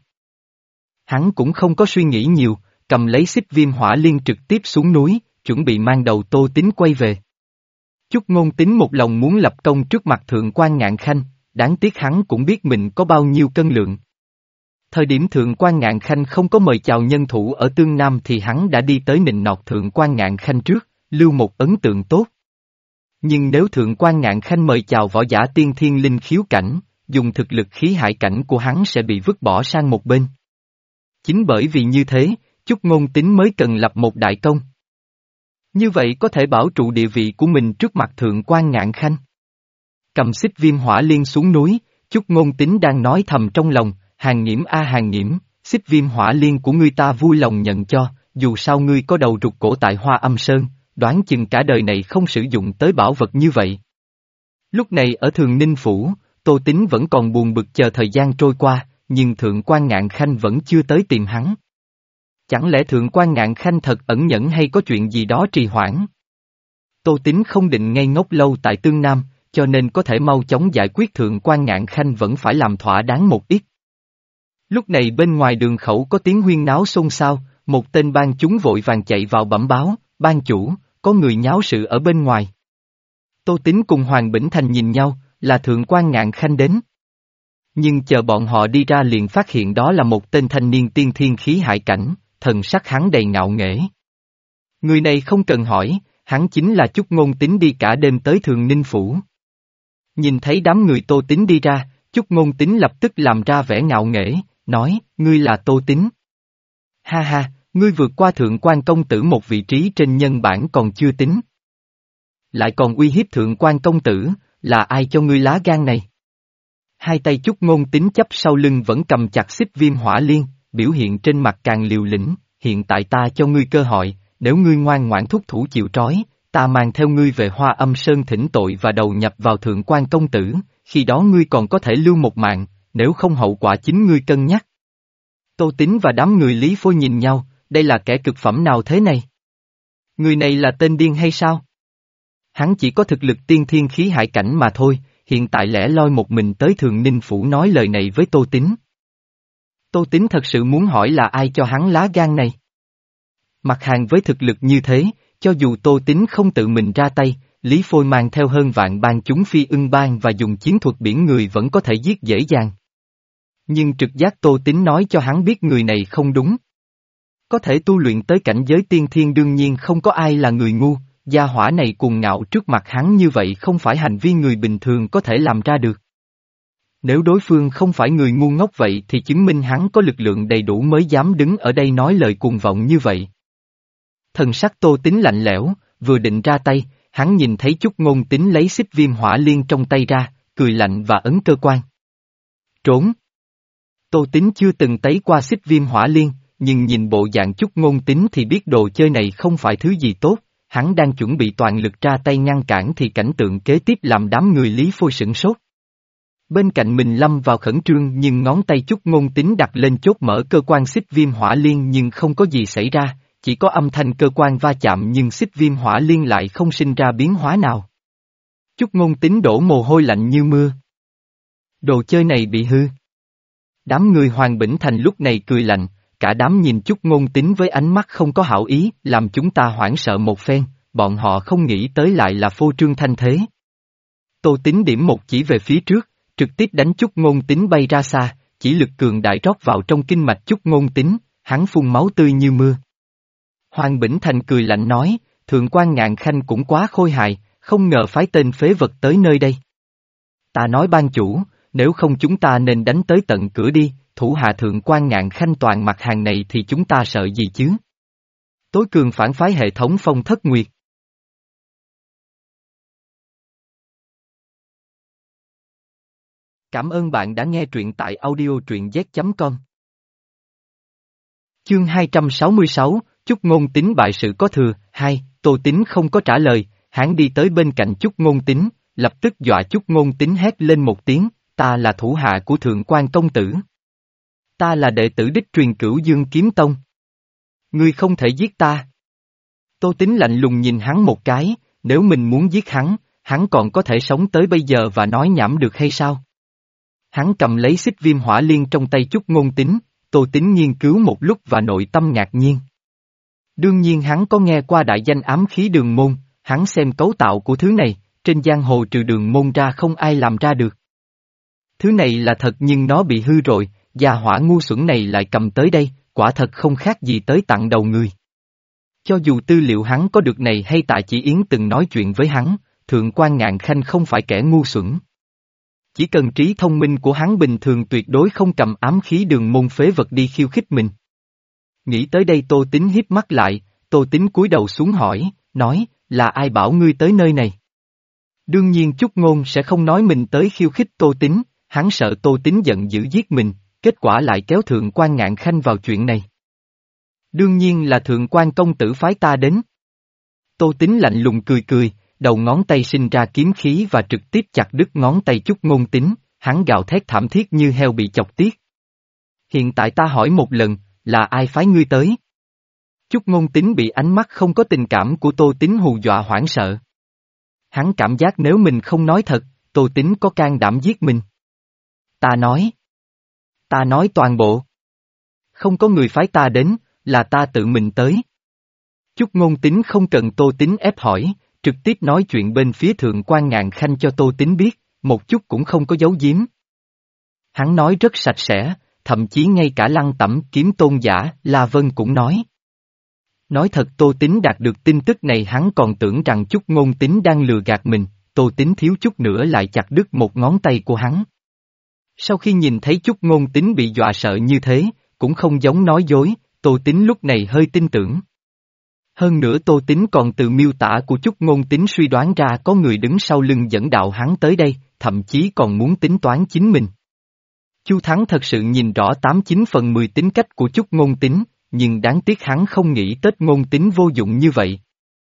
Hắn cũng không có suy nghĩ nhiều, cầm lấy xích viêm hỏa liên trực tiếp xuống núi, chuẩn bị mang đầu Tô Tính quay về. Chúc Ngôn Tính một lòng muốn lập công trước mặt Thượng quan Ngạn Khanh, đáng tiếc hắn cũng biết mình có bao nhiêu cân lượng. Thời điểm Thượng quan Ngạn Khanh không có mời chào nhân thủ ở Tương Nam thì hắn đã đi tới nịnh nọt Thượng quan Ngạn Khanh trước, lưu một ấn tượng tốt. Nhưng nếu Thượng quan Ngạn Khanh mời chào võ giả tiên thiên linh khiếu cảnh, dùng thực lực khí hải cảnh của hắn sẽ bị vứt bỏ sang một bên. Chính bởi vì như thế, Chúc Ngôn Tính mới cần lập một đại công. Như vậy có thể bảo trụ địa vị của mình trước mặt Thượng quan Ngạn Khanh. Cầm xích viêm hỏa liên xuống núi, Chúc Ngôn Tính đang nói thầm trong lòng, Hàng Nghiễm a Hàng Nghiễm, xích viêm hỏa liên của ngươi ta vui lòng nhận cho, dù sao ngươi có đầu rụt cổ tại Hoa Âm Sơn, đoán chừng cả đời này không sử dụng tới bảo vật như vậy. Lúc này ở Thường Ninh Phủ, Tô Tính vẫn còn buồn bực chờ thời gian trôi qua, nhưng Thượng quan Ngạn Khanh vẫn chưa tới tìm hắn. Chẳng lẽ Thượng quan Ngạn Khanh thật ẩn nhẫn hay có chuyện gì đó trì hoãn? Tô Tính không định ngây ngốc lâu tại Tương Nam, cho nên có thể mau chóng giải quyết Thượng quan Ngạn Khanh vẫn phải làm thỏa đáng một ít. Lúc này bên ngoài đường khẩu có tiếng huyên náo xôn xao, một tên ban chúng vội vàng chạy vào bẩm báo, ban chủ, có người nháo sự ở bên ngoài. Tô Tính cùng Hoàng Bỉnh Thành nhìn nhau, là Thượng quan Ngạn Khanh đến. Nhưng chờ bọn họ đi ra liền phát hiện đó là một tên thanh niên tiên thiên khí hải cảnh, thần sắc hắn đầy ngạo nghễ. Người này không cần hỏi, hắn chính là Chúc Ngôn Tính đi cả đêm tới Thường Ninh Phủ. Nhìn thấy đám người Tô Tính đi ra, Chúc Ngôn Tính lập tức làm ra vẻ ngạo nghễ, nói, ngươi là Tô Tính. Ha ha, ngươi vượt qua Thượng quan công tử một vị trí trên nhân bản còn chưa tính. Lại còn uy hiếp Thượng quan công tử, là ai cho ngươi lá gan này? Hai tay Chúc Ngôn Tính chấp sau lưng vẫn cầm chặt xích viêm hỏa liên, biểu hiện trên mặt càng liều lĩnh, hiện tại ta cho ngươi cơ hội, nếu ngươi ngoan ngoãn thúc thủ chịu trói, ta mang theo ngươi về Hoa Âm Sơn thỉnh tội và đầu nhập vào Thượng quan công tử, khi đó ngươi còn có thể lưu một mạng, nếu không hậu quả chính ngươi cân nhắc. Tô Tính và đám người Lý Phôi nhìn nhau, đây là kẻ cực phẩm nào thế này? Người này là tên điên hay sao? Hắn chỉ có thực lực tiên thiên khí hải cảnh mà thôi, hiện tại lẻ loi một mình tới Thường Ninh Phủ nói lời này với Tô Tính. Tô Tính thật sự muốn hỏi là ai cho hắn lá gan này? Mặt hàng với thực lực như thế, cho dù Tô Tính không tự mình ra tay, Lý Phôi mang theo hơn vạn bang chúng phi ưng bang và dùng chiến thuật biển người vẫn có thể giết dễ dàng. Nhưng trực giác Tô Tính nói cho hắn biết người này không đúng. Có thể tu luyện tới cảnh giới tiên thiên đương nhiên không có ai là người ngu, gia hỏa này cuồng ngạo trước mặt hắn như vậy không phải hành vi người bình thường có thể làm ra được. Nếu đối phương không phải người ngu ngốc vậy thì chứng minh hắn có lực lượng đầy đủ mới dám đứng ở đây nói lời cuồng vọng như vậy. Thần sắc Tô Tính lạnh lẽo, vừa định ra tay, hắn nhìn thấy Chúc Ngôn Tính lấy xích viêm hỏa liên trong tay ra, cười lạnh và ấn cơ quan. Trốn! Tô Tính chưa từng thấy qua xích viêm hỏa liên, nhưng nhìn bộ dạng Chúc Ngôn Tính thì biết đồ chơi này không phải thứ gì tốt, hắn đang chuẩn bị toàn lực ra tay ngăn cản thì cảnh tượng kế tiếp làm đám người Lý Phôi sửng sốt. Bên cạnh mình lâm vào khẩn trương nhưng ngón tay Chúc Ngôn Tính đặt lên chốt mở cơ quan xích viêm hỏa liên nhưng không có gì xảy ra, chỉ có âm thanh cơ quan va chạm nhưng xích viêm hỏa liên lại không sinh ra biến hóa nào. Chúc Ngôn Tính đổ mồ hôi lạnh như mưa. Đồ chơi này bị hư. Đám người Hoàng Bỉnh Thành lúc này cười lạnh, cả đám nhìn Chúc Ngôn Tính với ánh mắt không có hảo ý, làm chúng ta hoảng sợ một phen, bọn họ không nghĩ tới lại là phô trương thanh thế. Tô Tính điểm một chỉ về phía trước, trực tiếp đánh Chúc Ngôn Tính bay ra xa, chỉ lực cường đại rót vào trong kinh mạch Chúc Ngôn Tính, hắn phun máu tươi như mưa. Hoàng Bỉnh Thành cười lạnh nói, Thượng quan Ngạn Khanh cũng quá khôi hài, không ngờ phái tên phế vật tới nơi đây. Ta nói ban chủ, nếu không chúng ta nên đánh tới tận cửa đi, thủ hạ Thượng quan Ngạn Khanh toàn mặt hàng này thì chúng ta sợ gì chứ? Tối cường phản phái hệ thống Phong Thất Nguyệt. Cảm ơn bạn đã nghe truyện tại audio truyện z chấm com. Chương hai trăm sáu mươi sáu, Chúc Ngôn Tính bại sự có thừa, hai, Tô Tính không có trả lời, hắn đi tới bên cạnh Chúc Ngôn Tính, lập tức dọa Chúc Ngôn Tính hét lên một tiếng, ta là thủ hạ của Thượng quan công tử. Ta là đệ tử đích truyền Cửu Dương Kiếm Tông. Ngươi không thể giết ta. Tô Tính lạnh lùng nhìn hắn một cái, nếu mình muốn giết hắn, hắn còn có thể sống tới bây giờ và nói nhảm được hay sao? Hắn cầm lấy xích viêm hỏa liên trong tay Chúc Ngôn Tính, Tô Tính nghiên cứu một lúc và nội tâm ngạc nhiên. Đương nhiên hắn có nghe qua đại danh ám khí đường môn, hắn xem cấu tạo của thứ này, trên giang hồ trừ đường môn ra không ai làm ra được. Thứ này là thật nhưng nó bị hư rồi, gia hỏa ngu xuẩn này lại cầm tới đây, quả thật không khác gì tới tặng đầu người. Cho dù tư liệu hắn có được này hay Tạ Chỉ Yến từng nói chuyện với hắn, Thượng quan Ngạn Khanh không phải kẻ ngu xuẩn. Chỉ cần trí thông minh của hắn bình thường tuyệt đối không cầm ám khí đường môn phế vật đi khiêu khích mình. Nghĩ tới đây Tô Tính híp mắt lại, Tô Tính cúi đầu xuống hỏi, nói, là ai bảo ngươi tới nơi này? Đương nhiên Chúc Ngôn sẽ không nói mình tới khiêu khích Tô Tính, hắn sợ Tô Tính giận dữ giết mình, kết quả lại kéo Thượng quan Ngạn Khanh vào chuyện này. Đương nhiên là Thượng quan công tử phái ta đến. Tô Tính lạnh lùng cười cười, đầu ngón tay sinh ra kiếm khí và trực tiếp chặt đứt ngón tay Chúc Ngôn Tính, hắn gào thét thảm thiết như heo bị chọc tiết. Hiện tại ta hỏi một lần, là ai phái ngươi tới? Chúc Ngôn Tính bị ánh mắt không có tình cảm của Tô Tính hù dọa hoảng sợ. Hắn cảm giác nếu mình không nói thật, Tô Tính có can đảm giết mình. Ta nói. Ta nói toàn bộ. Không có người phái ta đến, là ta tự mình tới. Chúc Ngôn Tính không cần Tô Tính ép hỏi, trực tiếp nói chuyện bên phía Thượng quan Ngạn Khanh cho Tô Tính biết, một chút cũng không có giấu giếm. Hắn nói rất sạch sẽ, thậm chí ngay cả Lăng Tẩm Kiếm tôn giả, La Vân cũng nói. Nói thật Tô Tính đạt được tin tức này hắn còn tưởng rằng Chúc Ngôn Tính đang lừa gạt mình, Tô Tính thiếu chút nữa lại chặt đứt một ngón tay của hắn. Sau khi nhìn thấy Chúc Ngôn Tính bị dọa sợ như thế, cũng không giống nói dối, Tô Tính lúc này hơi tin tưởng. Hơn nữa Tô Tính còn từ miêu tả của Chúc Ngôn Tính suy đoán ra có người đứng sau lưng dẫn đạo hắn tới đây, thậm chí còn muốn tính toán chính mình. Chu Thắng thật sự nhìn rõ tám chín phần mười tính cách của Chúc Ngôn Tính, nhưng đáng tiếc hắn không nghĩ Tết Ngôn Tính vô dụng như vậy.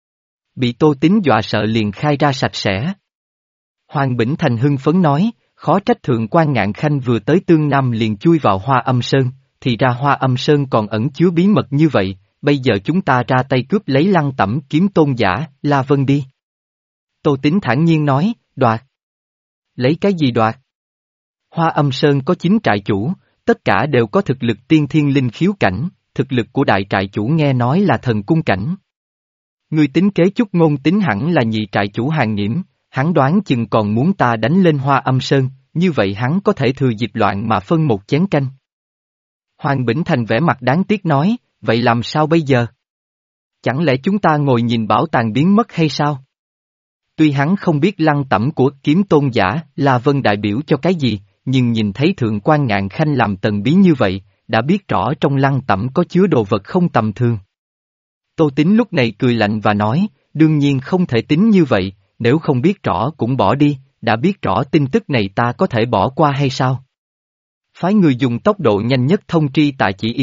Bị Tô Tính dọa sợ liền khai ra sạch sẽ. Hoàng Bỉnh Thành hưng phấn nói, khó trách Thượng quan Ngạn Khanh vừa tới Tương Nam liền chui vào Hoa Âm Sơn, thì ra Hoa Âm Sơn còn ẩn chứa bí mật như vậy, bây giờ chúng ta ra tay cướp lấy Lăng Tẩm Kiếm tôn giả, La Vân đi. Tô Tính thản nhiên nói, đoạt. Lấy cái gì đoạt? Hoa Âm Sơn có chín trại chủ, tất cả đều có thực lực tiên thiên linh khiếu cảnh, thực lực của đại trại chủ nghe nói là thần cung cảnh. Người tính kế Chúc Ngôn Tính hẳn là nhị trại chủ Hàng Nghiễm, hắn đoán chừng còn muốn ta đánh lên Hoa Âm Sơn, như vậy hắn có thể thừa dịp loạn mà phân một chén canh. Hoàng Bỉnh Thành vẻ mặt đáng tiếc nói, vậy làm sao bây giờ? Chẳng lẽ chúng ta ngồi nhìn bảo tàng biến mất hay sao? Tuy hắn không biết Lăng Tẩm của Kiếm tôn giả, La Vân đại biểu cho cái gì, nhưng nhìn thấy Thượng quan Ngạn Khanh làm tần bí như vậy, đã biết rõ trong Lăng Tẩm có chứa đồ vật không tầm thường. Tô Tính lúc này cười lạnh và nói, đương nhiên không thể tính như vậy, nếu không biết rõ cũng bỏ đi, đã biết rõ tin tức này ta có thể bỏ qua hay sao? Phái người dùng tốc độ nhanh nhất thông tri Tạ Chỉ Yến,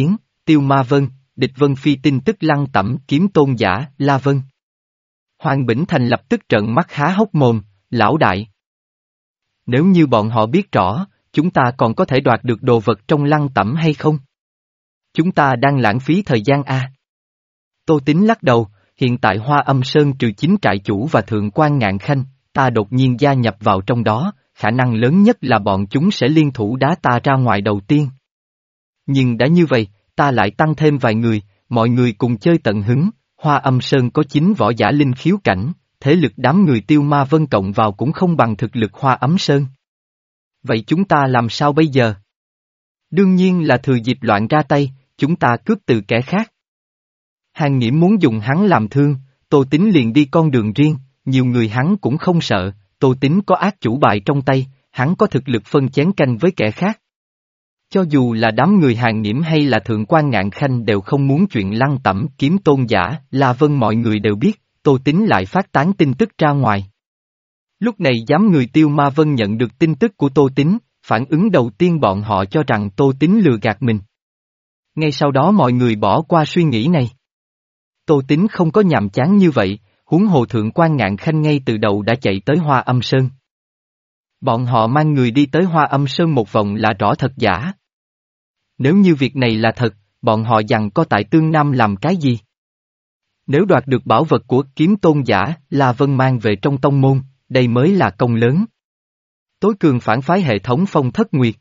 Tiêu Ma Vân, Địch Vân Phi tin tức lăng tẩm kiếm tôn giả, La Vân. Hoàng Bỉnh Thành lập tức trợn mắt há hốc mồm, lão đại. Nếu như bọn họ biết rõ, chúng ta còn có thể đoạt được đồ vật trong lăng tẩm hay không? Chúng ta đang lãng phí thời gian à? Tô Tín lắc đầu, hiện tại Hoa Âm Sơn trừ chính trại chủ và thượng quan Ngạn Khanh, ta đột nhiên gia nhập vào trong đó, khả năng lớn nhất là bọn chúng sẽ liên thủ đá ta ra ngoài đầu tiên. Nhưng đã như vậy, ta lại tăng thêm vài người, mọi người cùng chơi tận hứng, Hoa Âm Sơn có chín võ giả linh khiếu cảnh, thế lực đám người Tiêu Ma Vân cộng vào cũng không bằng thực lực Hoa Ấm Sơn. Vậy chúng ta làm sao bây giờ? Đương nhiên là thừa dịp loạn ra tay, chúng ta cướp từ kẻ khác. Hàng Nghiễm muốn dùng hắn làm thương, Tô Tín liền đi con đường riêng, nhiều người hắn cũng không sợ, Tô Tín có ác chủ bài trong tay, hắn có thực lực phân chén canh với kẻ khác. Cho dù là đám người Hàng Nghiễm hay là thượng quan Ngạn Khanh đều không muốn chuyện lăng tẩm kiếm tôn giả, La Vân mọi người đều biết, Tô Tín lại phát tán tin tức ra ngoài. Lúc này dám người Tiêu Ma Vân nhận được tin tức của Tô Tín, phản ứng đầu tiên bọn họ cho rằng Tô Tín lừa gạt mình. Ngay sau đó mọi người bỏ qua suy nghĩ này. Tô Tín không có nhàm chán như vậy, huống hồ thượng quan Ngạn Khanh ngay từ đầu đã chạy tới Hoa Âm Sơn. Bọn họ mang người đi tới Hoa Âm Sơn một vòng là rõ thật giả. Nếu như việc này là thật, bọn họ giằng co tại Tương Nam làm cái gì? Nếu đoạt được bảo vật của kiếm tôn giả, La Vân mang về trong tông môn, đây mới là công lớn. Tối cường phản phái hệ thống Phong Thất Nguyệt.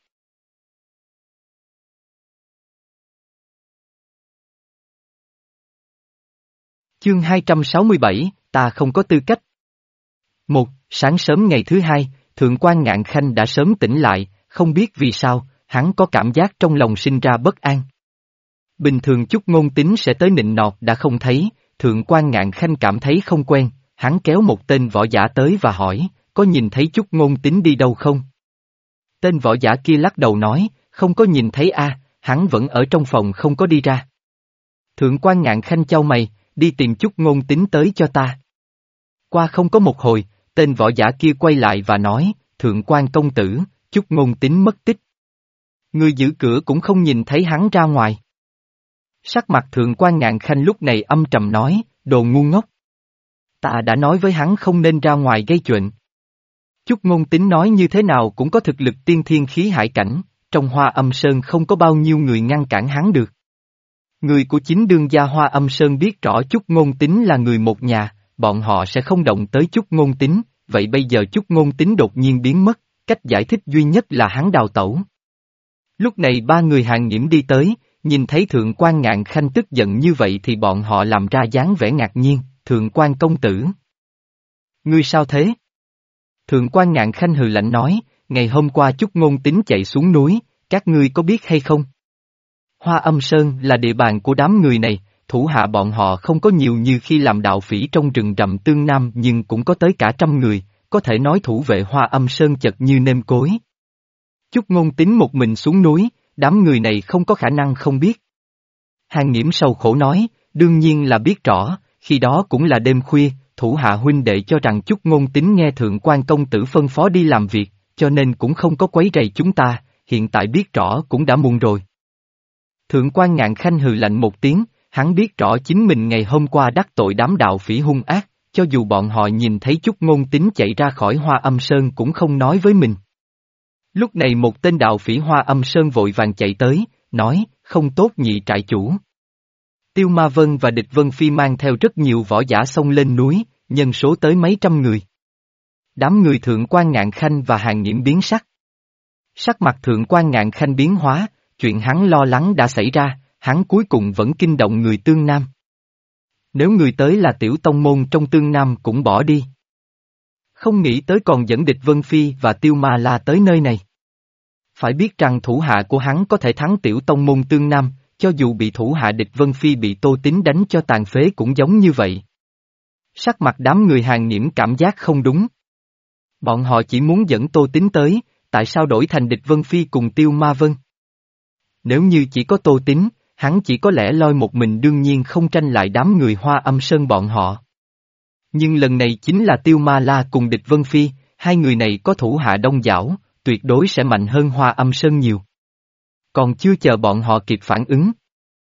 Chương hai trăm sáu mươi bảy, ta không có tư cách. Một, sáng sớm ngày thứ hai, thượng quan Ngạn Khanh đã sớm tỉnh lại, không biết vì sao, hắn có cảm giác trong lòng sinh ra bất an. Bình thường chút ngôn tính sẽ tới nịnh nọt đã không thấy, thượng quan Ngạn Khanh cảm thấy không quen, hắn kéo một tên võ giả tới và hỏi, có nhìn thấy chút ngôn tính đi đâu không? Tên võ giả kia lắc đầu nói, không có nhìn thấy a, hắn vẫn ở trong phòng không có đi ra. Thượng quan Ngạn Khanh chau mày, đi tìm chút ngôn tính tới cho ta. Qua không có một hồi, tên võ giả kia quay lại và nói, thượng quan công tử, chút ngôn tính mất tích. Người giữ cửa cũng không nhìn thấy hắn ra ngoài. Sắc mặt thượng quan Ngạn Khanh lúc này âm trầm nói, đồ ngu ngốc. Ta đã nói với hắn không nên ra ngoài gây chuyện. Chút ngôn tính nói như thế nào cũng có thực lực tiên thiên khí hải cảnh, trong Hoa Âm Sơn không có bao nhiêu người ngăn cản hắn được. Người của chính đương gia Hoa Âm Sơn biết rõ chút ngôn tính là người một nhà, bọn họ sẽ không động tới chút ngôn tính, vậy bây giờ chút ngôn tính đột nhiên biến mất, cách giải thích duy nhất là hắn đào tẩu. Lúc này ba người Hàng Nghiễm đi tới, nhìn thấy thượng quan Ngạn Khanh tức giận như vậy thì bọn họ làm ra dáng vẻ ngạc nhiên, thượng quan công tử. Ngươi sao thế? Thượng quan Ngạn Khanh hừ lạnh nói, ngày hôm qua chút ngôn tính chạy xuống núi, các ngươi có biết hay không? Hoa Âm Sơn là địa bàn của đám người này, thủ hạ bọn họ không có nhiều như khi làm đạo phỉ trong rừng rậm Tương Nam nhưng cũng có tới cả trăm người, có thể nói thủ vệ Hoa Âm Sơn chật như nêm cối. Chút ngôn tính một mình xuống núi, đám người này không có khả năng không biết. Hàng Nghiễm sầu khổ nói, đương nhiên là biết rõ, khi đó cũng là đêm khuya, thủ hạ huynh đệ cho rằng chút ngôn tính nghe thượng quan công tử phân phó đi làm việc, cho nên cũng không có quấy rầy chúng ta, hiện tại biết rõ cũng đã muộn rồi. Thượng quan Ngạn Khanh hừ lạnh một tiếng, hắn biết rõ chính mình ngày hôm qua đắc tội đám đạo phỉ hung ác, cho dù bọn họ nhìn thấy chút ngôn tính chạy ra khỏi Hoa Âm Sơn cũng không nói với mình. Lúc này một tên đạo phỉ Hoa Âm Sơn vội vàng chạy tới, nói, không tốt nhị trại chủ. Tiêu Ma Vân và Địch Vân Phi mang theo rất nhiều võ giả xông lên núi, nhân số tới mấy trăm người. Đám người thượng quan Ngạn Khanh và Hàng Nghiễm biến sắc. Sắc mặt thượng quan Ngạn Khanh biến hóa, chuyện hắn lo lắng đã xảy ra, hắn cuối cùng vẫn kinh động người Tương Nam. Nếu người tới là tiểu tông môn trong Tương Nam cũng bỏ đi. Không nghĩ tới còn dẫn Địch Vân Phi và Tiêu Ma La tới nơi này. Phải biết rằng thủ hạ của hắn có thể thắng tiểu tông môn Tương Nam, cho dù bị thủ hạ Địch Vân Phi bị Tô Tín đánh cho tàn phế cũng giống như vậy. Sắc mặt đám người Hàng Nghiễm cảm giác không đúng. Bọn họ chỉ muốn dẫn Tô Tín tới, tại sao đổi thành Địch Vân Phi cùng Tiêu Ma Vân? Nếu như chỉ có Tô Tín, hắn chỉ có lẽ loi một mình đương nhiên không tranh lại đám người Hoa Âm Sơn bọn họ. Nhưng lần này chính là Tiêu Ma La cùng Địch Vân Phi, hai người này có thủ hạ đông đảo, tuyệt đối sẽ mạnh hơn Hoa Âm Sơn nhiều. Còn chưa chờ bọn họ kịp phản ứng.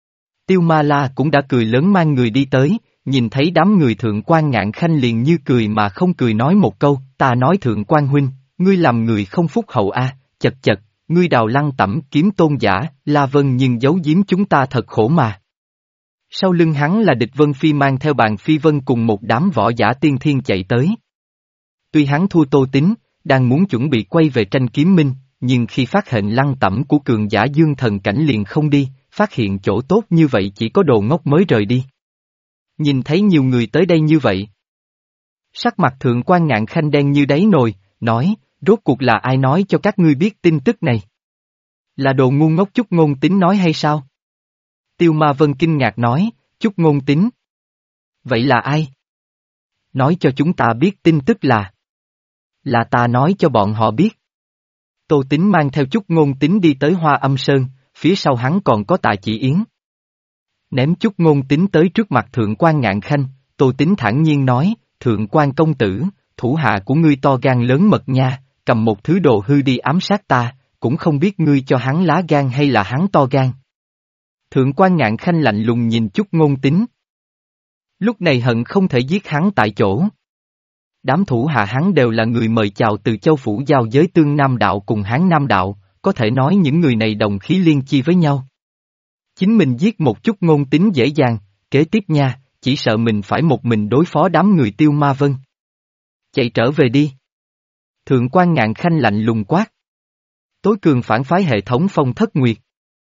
Tiêu Ma La cũng đã cười lớn mang người đi tới, nhìn thấy đám người Thượng quan Ngạn Khanh liền như cười mà không cười nói một câu, ta nói Thượng quan huynh, ngươi làm người không phúc hậu a, à, chật chật, ngươi đào Lăng Tẩm kiếm tôn giả, La Vân nhưng giấu giếm chúng ta thật khổ mà. Sau lưng hắn là Địch Vân Phi mang theo Bàn Phi Vân cùng một đám võ giả tiên thiên chạy tới. Tuy hắn thua Tô Tín, đang muốn chuẩn bị quay về tranh kiếm minh, nhưng khi phát hiện Lăng Tẩm của cường giả dương thần cảnh liền không đi, phát hiện chỗ tốt như vậy chỉ có đồ ngốc mới rời đi. Nhìn thấy nhiều người tới đây như vậy. Sắc mặt Thượng quan Ngạn Khanh đen như đáy nồi, nói, rốt cuộc là ai nói cho các ngươi biết tin tức này? Là đồ ngu ngốc Chúc Ngôn Tín nói hay sao? Tiêu Ma Vân kinh ngạc nói, Chúc Ngôn Tín. Vậy là ai? Nói cho chúng ta biết tin tức là. Là ta nói cho bọn họ biết. Tô Tín mang theo Chúc Ngôn Tín đi tới Hoa Âm Sơn, phía sau hắn còn có Tạ Chỉ Yến. Ném Chúc Ngôn Tín tới trước mặt Thượng quan Ngạn Khanh, Tô Tín thản nhiên nói, Thượng quan công tử, thủ hạ của ngươi to gan lớn mật nha, cầm một thứ đồ hư đi ám sát ta, cũng không biết ngươi cho hắn lá gan hay là hắn to gan. Thượng quan Ngạn Khanh lạnh lùng nhìn Chúc Ngôn Tín. Lúc này hận không thể giết hắn tại chỗ. Đám thủ hạ hắn đều là người mời chào từ châu phủ giao giới Tương Nam Đạo cùng Hán Nam Đạo, có thể nói những người này đồng khí liên chi với nhau. Chính mình giết một chút Ngôn Tín dễ dàng, kế tiếp nha, chỉ sợ mình phải một mình đối phó đám người Tiêu Ma Vân. Chạy trở về đi. Thượng quan Ngạn Khanh lạnh lùng quát. Tối cường phản phái hệ thống Phong Thất Nguyệt.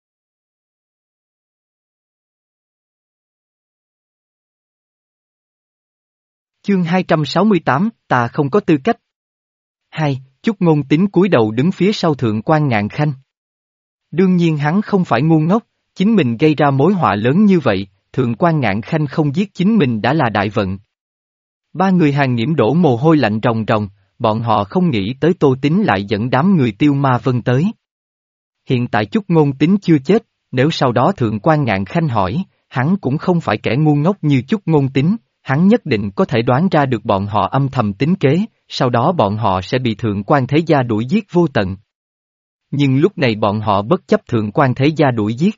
Chương hai trăm sáu mươi tám, ta không có tư cách. Hai, Chúc Ngôn Tín cúi đầu đứng phía sau Thượng quan Ngạn Khanh. Đương nhiên hắn không phải ngu ngốc, chính mình gây ra mối họa lớn như vậy, Thượng quan Ngạn Khanh không giết chính mình đã là đại vận. Ba người Hàn Nghiễm đổ mồ hôi lạnh ròng ròng, bọn họ không nghĩ tới Tô Tín lại dẫn đám người Tiêu Ma Vân tới. Hiện tại Chúc Ngôn Tín chưa chết, nếu sau đó Thượng quan Ngạn Khanh hỏi, hắn cũng không phải kẻ ngu ngốc như Chúc Ngôn Tín, hắn nhất định có thể đoán ra được bọn họ âm thầm tính kế, sau đó bọn họ sẽ bị Thượng quan Thế Gia đuổi giết vô tận. Nhưng lúc này bọn họ bất chấp Thượng quan Thế Gia đuổi giết.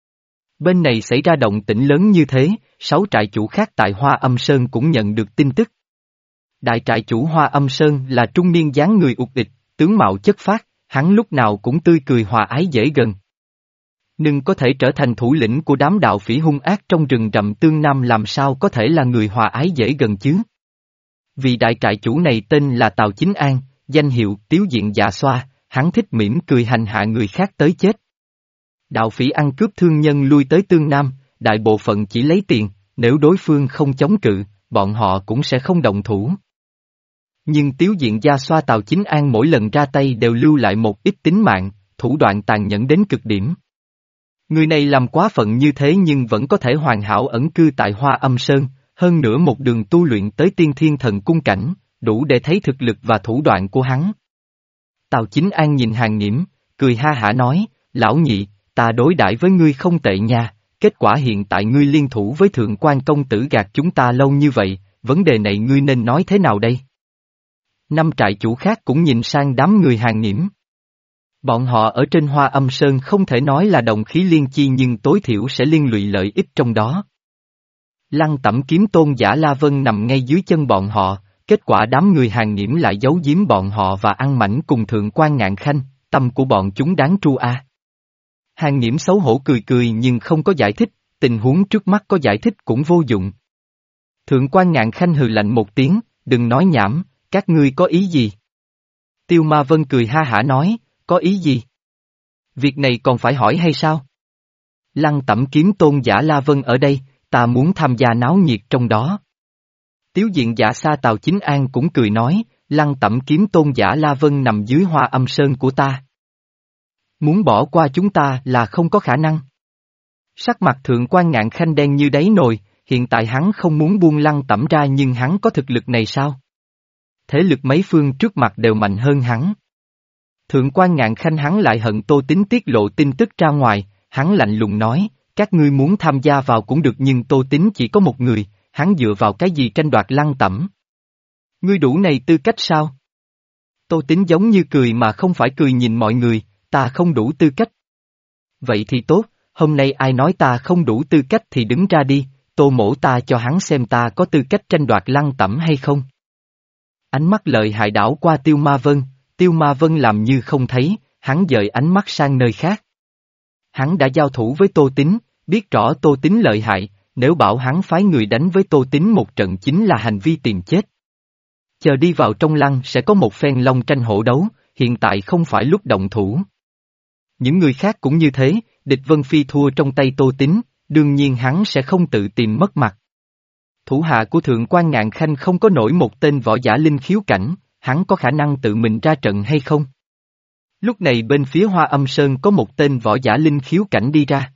Bên này xảy ra động tĩnh lớn như thế, sáu trại chủ khác tại Hoa Âm Sơn cũng nhận được tin tức. Đại trại chủ Hoa Âm Sơn là trung niên dáng người ụt ịch, tướng mạo chất phác, hắn lúc nào cũng tươi cười hòa ái dễ gần. Nhưng có thể trở thành thủ lĩnh của đám đạo phỉ hung ác trong rừng rậm Tương Nam làm sao có thể là người hòa ái dễ gần chứ? Vì đại trại chủ này tên là Tào Chính An, danh hiệu Tiếu Diện Dạ Xoa, hắn thích mỉm cười hành hạ người khác tới chết. Đạo phỉ ăn cướp thương nhân lui tới Tương Nam, đại bộ phận chỉ lấy tiền, nếu đối phương không chống cự, bọn họ cũng sẽ không động thủ. Nhưng Tiếu Diện Dạ Xoa Tào Chính An mỗi lần ra tay đều lưu lại một ít tính mạng, thủ đoạn tàn nhẫn đến cực điểm. Người này làm quá phận như thế nhưng vẫn có thể hoàn hảo ẩn cư tại Hoa Âm Sơn, hơn nữa một đường tu luyện tới tiên thiên thần cung cảnh, đủ để thấy thực lực và thủ đoạn của hắn. Tào Chính An nhìn Hàn Nghiễm, cười ha hả nói, lão nhị, ta đối đãi với ngươi không tệ nha, kết quả hiện tại ngươi liên thủ với Thượng quan công tử gạt chúng ta lâu như vậy, vấn đề này ngươi nên nói thế nào đây? Năm trại chủ khác cũng nhìn sang đám người Hàn Nghiễm. Bọn họ ở trên Hoa Âm Sơn không thể nói là đồng khí liên chi nhưng tối thiểu sẽ liên lụy lợi ích trong đó. Lăng Tẩm kiếm tôn giả La Vân nằm ngay dưới chân bọn họ, kết quả đám người Hàn Nghiễm lại giấu giếm bọn họ và ăn mảnh cùng Thượng quan Ngạn Khanh, tâm của bọn chúng đáng tru a. Hàn Nghiễm xấu hổ cười cười nhưng không có giải thích, tình huống trước mắt có giải thích cũng vô dụng. Thượng quan Ngạn Khanh hừ lạnh một tiếng, đừng nói nhảm, các ngươi có ý gì? Tiêu Ma Vân cười ha hả nói, có ý gì? Việc này còn phải hỏi hay sao? Lăng Tẩm kiếm tôn giả La Vân ở đây, ta muốn tham gia náo nhiệt trong đó. Tiếu Diện Dạ Sa Tào Chính An cũng cười nói, Lăng Tẩm kiếm tôn giả La Vân nằm dưới Hoa Âm Sơn của ta. Muốn bỏ qua chúng ta là không có khả năng. Sắc mặt Thượng quan Ngạn Khanh đen như đáy nồi, hiện tại hắn không muốn buông Lăng Tẩm ra nhưng hắn có thực lực này sao? Thế lực mấy phương trước mặt đều mạnh hơn hắn. Thượng quan Ngạn Khanh hắn lại hận Tô Tín tiết lộ tin tức ra ngoài, hắn lạnh lùng nói, các ngươi muốn tham gia vào cũng được nhưng Tô Tín chỉ có một người, hắn dựa vào cái gì tranh đoạt Lăng Tẩm? Ngươi đủ này tư cách sao? Tô Tín giống như cười mà không phải cười nhìn mọi người, ta không đủ tư cách. Vậy thì tốt, hôm nay ai nói ta không đủ tư cách thì đứng ra đi, Tô Mỗ ta cho hắn xem ta có tư cách tranh đoạt Lăng Tẩm hay không. Ánh mắt lợi hại đảo qua Tiêu Ma Vân, Tiêu Ma Vân làm như không thấy, hắn dời ánh mắt sang nơi khác. Hắn đã giao thủ với Tô Tín, biết rõ Tô Tín lợi hại, nếu bảo hắn phái người đánh với Tô Tín một trận chính là hành vi tìm chết. Chờ đi vào trong lăng sẽ có một phen long tranh hổ đấu, hiện tại không phải lúc động thủ. Những người khác cũng như thế, địch Vân Phi thua trong tay Tô Tín, đương nhiên hắn sẽ không tự tìm mất mặt. Thủ hạ của Thượng quan Ngạn Khanh không có nổi một tên võ giả linh khiếu cảnh, hắn có khả năng tự mình ra trận hay không? Lúc này bên phía Hoa Âm Sơn có một tên võ giả linh khiếu cảnh đi ra.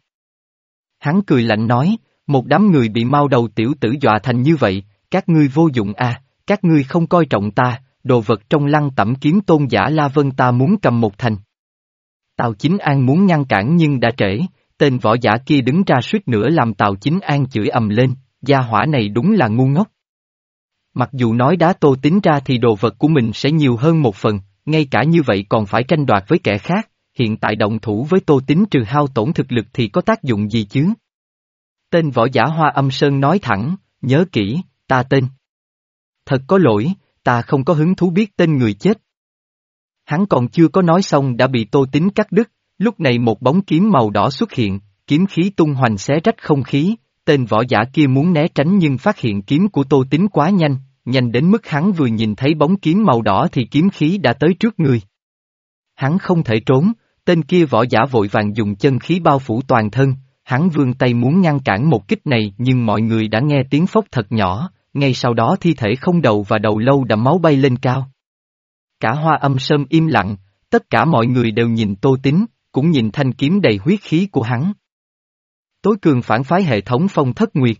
Hắn cười lạnh nói, một đám người bị mau đầu tiểu tử dọa thành như vậy, các ngươi vô dụng à, các ngươi không coi trọng ta, đồ vật trong Lăng Tẩm kiếm tôn giả La Vân ta muốn cầm một thành. Tào Chính An muốn ngăn cản nhưng đã trễ, tên võ giả kia đứng ra suýt nữa làm Tào Chính An chửi ầm lên, gia hỏa này đúng là ngu ngốc. Mặc dù nói đá Tô Tín ra thì đồ vật của mình sẽ nhiều hơn một phần, ngay cả như vậy còn phải tranh đoạt với kẻ khác, hiện tại động thủ với Tô Tín trừ hao tổn thực lực thì có tác dụng gì chứ? Tên võ giả Hoa Âm Sơn nói thẳng, nhớ kỹ, ta tên. Thật có lỗi, ta không có hứng thú biết tên người chết. Hắn còn chưa có nói xong đã bị Tô Tín cắt đứt, lúc này một bóng kiếm màu đỏ xuất hiện, kiếm khí tung hoành xé rách không khí, tên võ giả kia muốn né tránh nhưng phát hiện kiếm của Tô Tín quá nhanh, nhanh đến mức hắn vừa nhìn thấy bóng kiếm màu đỏ thì kiếm khí đã tới trước người. Hắn không thể trốn, tên kia võ giả vội vàng dùng chân khí bao phủ toàn thân, hắn vươn tay muốn ngăn cản một kích này nhưng mọi người đã nghe tiếng phốc thật nhỏ, ngay sau đó thi thể không đầu và đầu lâu đẫm máu bay lên cao. Cả Hoa Âm Sơn im lặng, tất cả mọi người đều nhìn Tô Tín, cũng nhìn thanh kiếm đầy huyết khí của hắn. Tối cường phản phái hệ thống Phong Thất Nguyệt.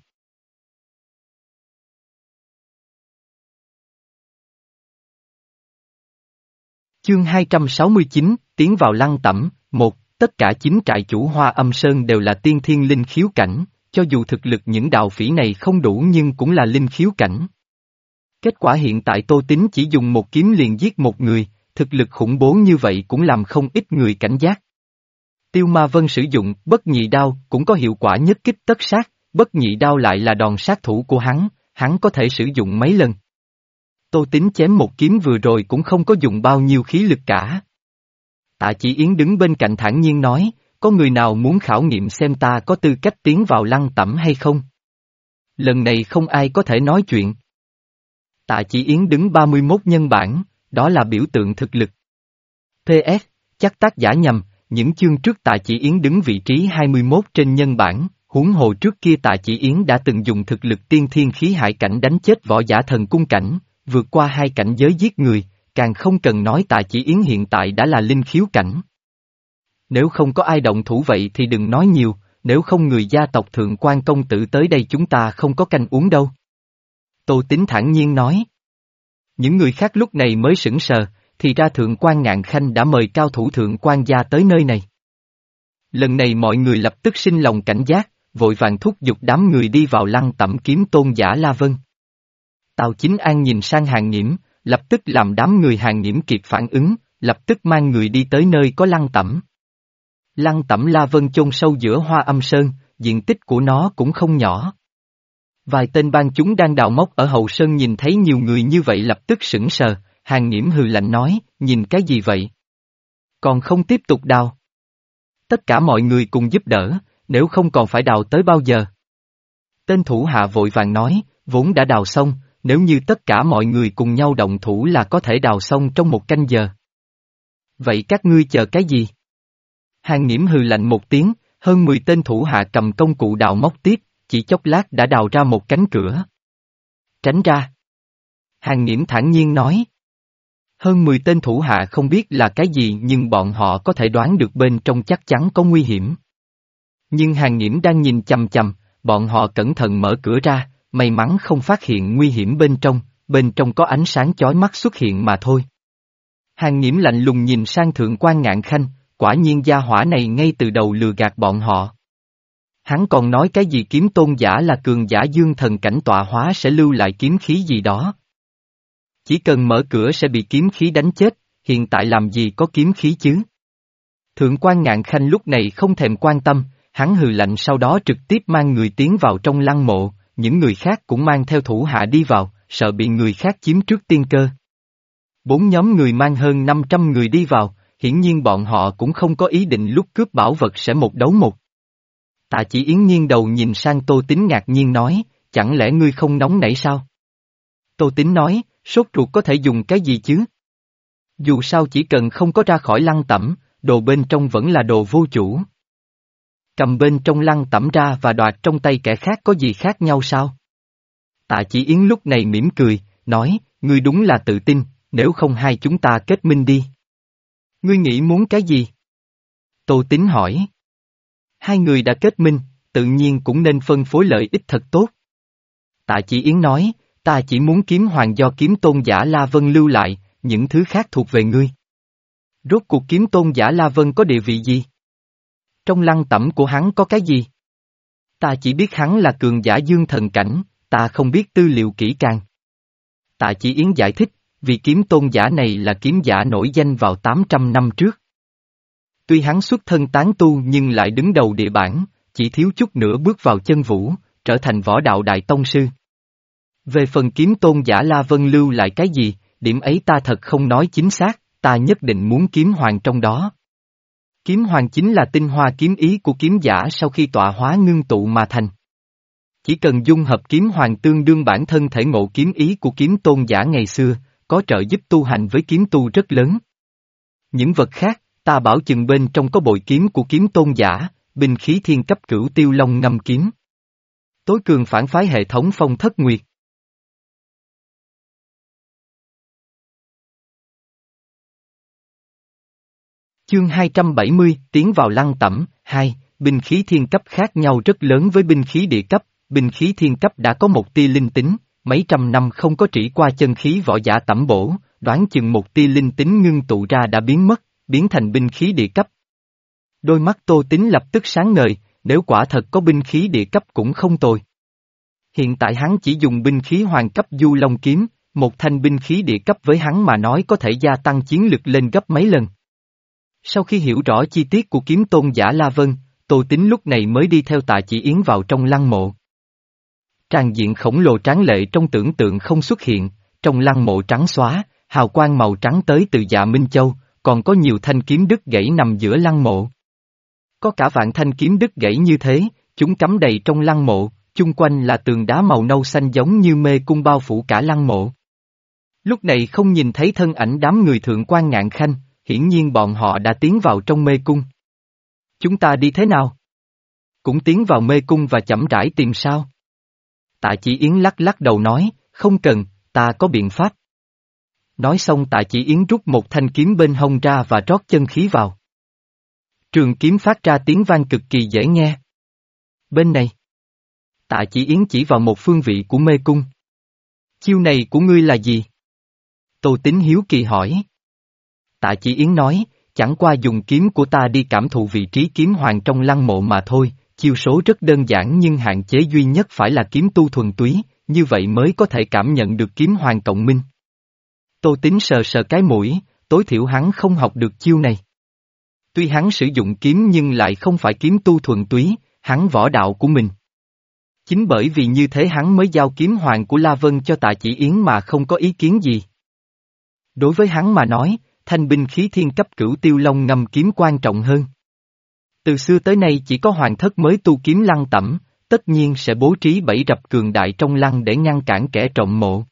Chương hai trăm sáu mươi chín, tiến vào Lăng Tẩm, một, tất cả chín trại chủ Hoa Âm Sơn đều là tiên thiên linh khiếu cảnh, cho dù thực lực những đạo phỉ này không đủ nhưng cũng là linh khiếu cảnh. Kết quả hiện tại Tô Tín chỉ dùng một kiếm liền giết một người, thực lực khủng bố như vậy cũng làm không ít người cảnh giác. Tiêu Ma Vân sử dụng bất nhị đao cũng có hiệu quả nhất kích tất sát, bất nhị đao lại là đòn sát thủ của hắn, hắn có thể sử dụng mấy lần. Tô Tín chém một kiếm vừa rồi cũng không có dùng bao nhiêu khí lực cả. Tạ Chỉ Yến đứng bên cạnh thản nhiên nói, có người nào muốn khảo nghiệm xem ta có tư cách tiến vào Lăng Tẩm hay không? Lần này không ai có thể nói chuyện. Tạ Chỉ Yến đứng ba mươi mốt nhân bản, đó là biểu tượng thực lực. pê ét, chắc tác giả nhầm, những chương trước Tạ Chỉ Yến đứng vị trí hai mươi mốt trên nhân bản, huống hồ trước kia Tạ Chỉ Yến đã từng dùng thực lực tiên thiên khí hải cảnh đánh chết võ giả thần cung cảnh, vượt qua hai cảnh giới giết người, càng không cần nói Tạ Chỉ Yến hiện tại đã là linh khiếu cảnh. Nếu không có ai động thủ vậy thì đừng nói nhiều, nếu không người gia tộc Thượng quan công tử tới đây chúng ta không có canh uống đâu. Tô Tín thản nhiên nói. Những người khác lúc này mới sững sờ, thì ra Thượng quan Ngạn Khanh đã mời cao thủ Thượng quan gia tới nơi này. Lần này mọi người lập tức sinh lòng cảnh giác, vội vàng thúc giục đám người đi vào Lăng Tẩm kiếm tôn giả La Vân. Tào Chính An nhìn sang Hàng Nghiễm, lập tức làm đám người Hàng Nghiễm kịp phản ứng, lập tức mang người đi tới nơi có Lăng Tẩm. Lăng Tẩm La Vân chôn sâu giữa Hoa Âm Sơn, diện tích của nó cũng không nhỏ. Vài tên bang chúng đang đào móc ở hậu sơn nhìn thấy nhiều người như vậy lập tức sững sờ, Hàng Nghiễm hừ lạnh nói, nhìn cái gì vậy? Còn không tiếp tục đào. Tất cả mọi người cùng giúp đỡ, nếu không còn phải đào tới bao giờ? Tên thủ hạ vội vàng nói, vốn đã đào xong, nếu như tất cả mọi người cùng nhau động thủ là có thể đào xong trong một canh giờ. Vậy các ngươi chờ cái gì? Hàng Nghiễm hừ lạnh một tiếng, hơn mười tên thủ hạ cầm công cụ đào móc tiếp, chỉ chốc lát đã đào ra một cánh cửa. Tránh ra. Hàng Nghiễm thản nhiên nói. Hơn mười tên thủ hạ không biết là cái gì nhưng bọn họ có thể đoán được bên trong chắc chắn có nguy hiểm. Nhưng Hàng Nghiễm đang nhìn chằm chằm, bọn họ cẩn thận mở cửa ra, may mắn không phát hiện nguy hiểm bên trong, bên trong có ánh sáng chói mắt xuất hiện mà thôi. Hàng Nghiễm lạnh lùng nhìn sang Thượng quan Ngạn Khanh, quả nhiên gia hỏa này ngay từ đầu lừa gạt bọn họ. Hắn còn nói cái gì kiếm tôn giả là cường giả dương thần cảnh tọa hóa sẽ lưu lại kiếm khí gì đó. Chỉ cần mở cửa sẽ bị kiếm khí đánh chết, hiện tại làm gì có kiếm khí chứ? Thượng quan Ngạn Khanh lúc này không thèm quan tâm, hắn hừ lạnh sau đó trực tiếp mang người tiến vào trong lăng mộ, những người khác cũng mang theo thủ hạ đi vào, sợ bị người khác chiếm trước tiên cơ. Bốn nhóm người mang hơn năm trăm người đi vào, hiển nhiên bọn họ cũng không có ý định lúc cướp bảo vật sẽ một đấu một. Tạ Chỉ Yến nghiêng đầu nhìn sang Tô Tín ngạc nhiên nói, chẳng lẽ ngươi không nóng nảy sao? Tô Tín nói, sốt ruột có thể dùng cái gì chứ? Dù sao chỉ cần không có ra khỏi lăng tẩm, đồ bên trong vẫn là đồ vô chủ. Cầm bên trong lăng tẩm ra và đoạt trong tay kẻ khác có gì khác nhau sao? Tạ Chỉ Yến lúc này mỉm cười, nói, ngươi đúng là tự tin, nếu không hai chúng ta kết minh đi. Ngươi nghĩ muốn cái gì? Tô Tín hỏi. Hai người đã kết minh, tự nhiên cũng nên phân phối lợi ích thật tốt. Tạ Chỉ Yến nói, ta chỉ muốn kiếm hoàng do kiếm tôn giả La Vân lưu lại, những thứ khác thuộc về ngươi. Rốt cuộc kiếm tôn giả La Vân có địa vị gì? Trong lăng tẩm của hắn có cái gì? Ta chỉ biết hắn là cường giả dương thần cảnh, ta không biết tư liệu kỹ càng. Tạ Chỉ Yến giải thích, vì kiếm tôn giả này là kiếm giả nổi danh vào tám trăm năm trước. Tuy hắn xuất thân tán tu nhưng lại đứng đầu địa bản, chỉ thiếu chút nữa bước vào chân vũ, trở thành võ đạo đại tông sư. Về phần kiếm tôn giả La Vân lưu lại cái gì, điểm ấy ta thật không nói chính xác, ta nhất định muốn kiếm hoàng trong đó. Kiếm hoàng chính là tinh hoa kiếm ý của kiếm giả sau khi tọa hóa ngưng tụ mà thành. Chỉ cần dung hợp kiếm hoàng tương đương bản thân thể ngộ kiếm ý của kiếm tôn giả ngày xưa, có trợ giúp tu hành với kiếm tu rất lớn. Những vật khác, ta bảo chừng bên trong có bội kiếm của kiếm tôn giả, binh khí thiên cấp cửu tiêu long ngâm kiếm. Tối cường phản phái hệ thống phong thất nguyệt. Chương hai trăm bảy mươi, tiến vào lăng tẩm, hai, binh khí thiên cấp khác nhau rất lớn với binh khí địa cấp, binh khí thiên cấp đã có một tia linh tính, mấy trăm năm không có trĩ qua chân khí võ giả tẩm bổ, đoán chừng một tia linh tính ngưng tụ ra đã biến mất, biến thành binh khí địa cấp. Đôi mắt Tô Tín lập tức sáng ngời, nếu quả thật có binh khí địa cấp cũng không tồi. Hiện tại hắn chỉ dùng binh khí hoàng cấp Du Long kiếm, một thanh binh khí địa cấp với hắn mà nói có thể gia tăng chiến lực lên gấp mấy lần. Sau khi hiểu rõ chi tiết của kiếm tôn giả La Vân, Tô Tín lúc này mới đi theo Tạ Chỉ Yến vào trong lăng mộ. Tràng diện khổng lồ tráng lệ trong tưởng tượng không xuất hiện, trong lăng mộ trắng xóa, hào quang màu trắng tới từ Dạ Minh Châu, còn có nhiều thanh kiếm đứt gãy nằm giữa lăng mộ. Có cả vạn thanh kiếm đứt gãy như thế, chúng cắm đầy trong lăng mộ, chung quanh là tường đá màu nâu xanh giống như mê cung bao phủ cả lăng mộ. Lúc này không nhìn thấy thân ảnh đám người thượng quan ngạn khanh, hiển nhiên bọn họ đã tiến vào trong mê cung. Chúng ta đi thế nào? Cũng tiến vào mê cung và chậm rãi tìm sao? Tạ Chỉ Yến lắc lắc đầu nói, không cần, ta có biện pháp. Nói xong Tạ Chỉ Yến rút một thanh kiếm bên hông ra và rót chân khí vào. Trường kiếm phát ra tiếng vang cực kỳ dễ nghe. Bên này. Tạ Chỉ Yến chỉ vào một phương vị của mê cung. Chiêu này của ngươi là gì? Tô Tín hiếu kỳ hỏi. Tạ Chỉ Yến nói, chẳng qua dùng kiếm của ta đi cảm thụ vị trí kiếm hoàng trong lăng mộ mà thôi, chiêu số rất đơn giản nhưng hạn chế duy nhất phải là kiếm tu thuần túy, như vậy mới có thể cảm nhận được kiếm hoàng cộng minh. Tô Tín sờ sờ cái mũi, tối thiểu hắn không học được chiêu này. Tuy hắn sử dụng kiếm nhưng lại không phải kiếm tu thuần túy, hắn võ đạo của mình. Chính bởi vì như thế hắn mới giao kiếm hoàng của La Vân cho Tạ Chỉ Yến mà không có ý kiến gì. Đối với hắn mà nói, thanh binh khí thiên cấp cửu tiêu long ngâm kiếm quan trọng hơn. Từ xưa tới nay chỉ có hoàng thất mới tu kiếm lăng tẩm, tất nhiên sẽ bố trí bẫy rập cường đại trong lăng để ngăn cản kẻ trộm mộ.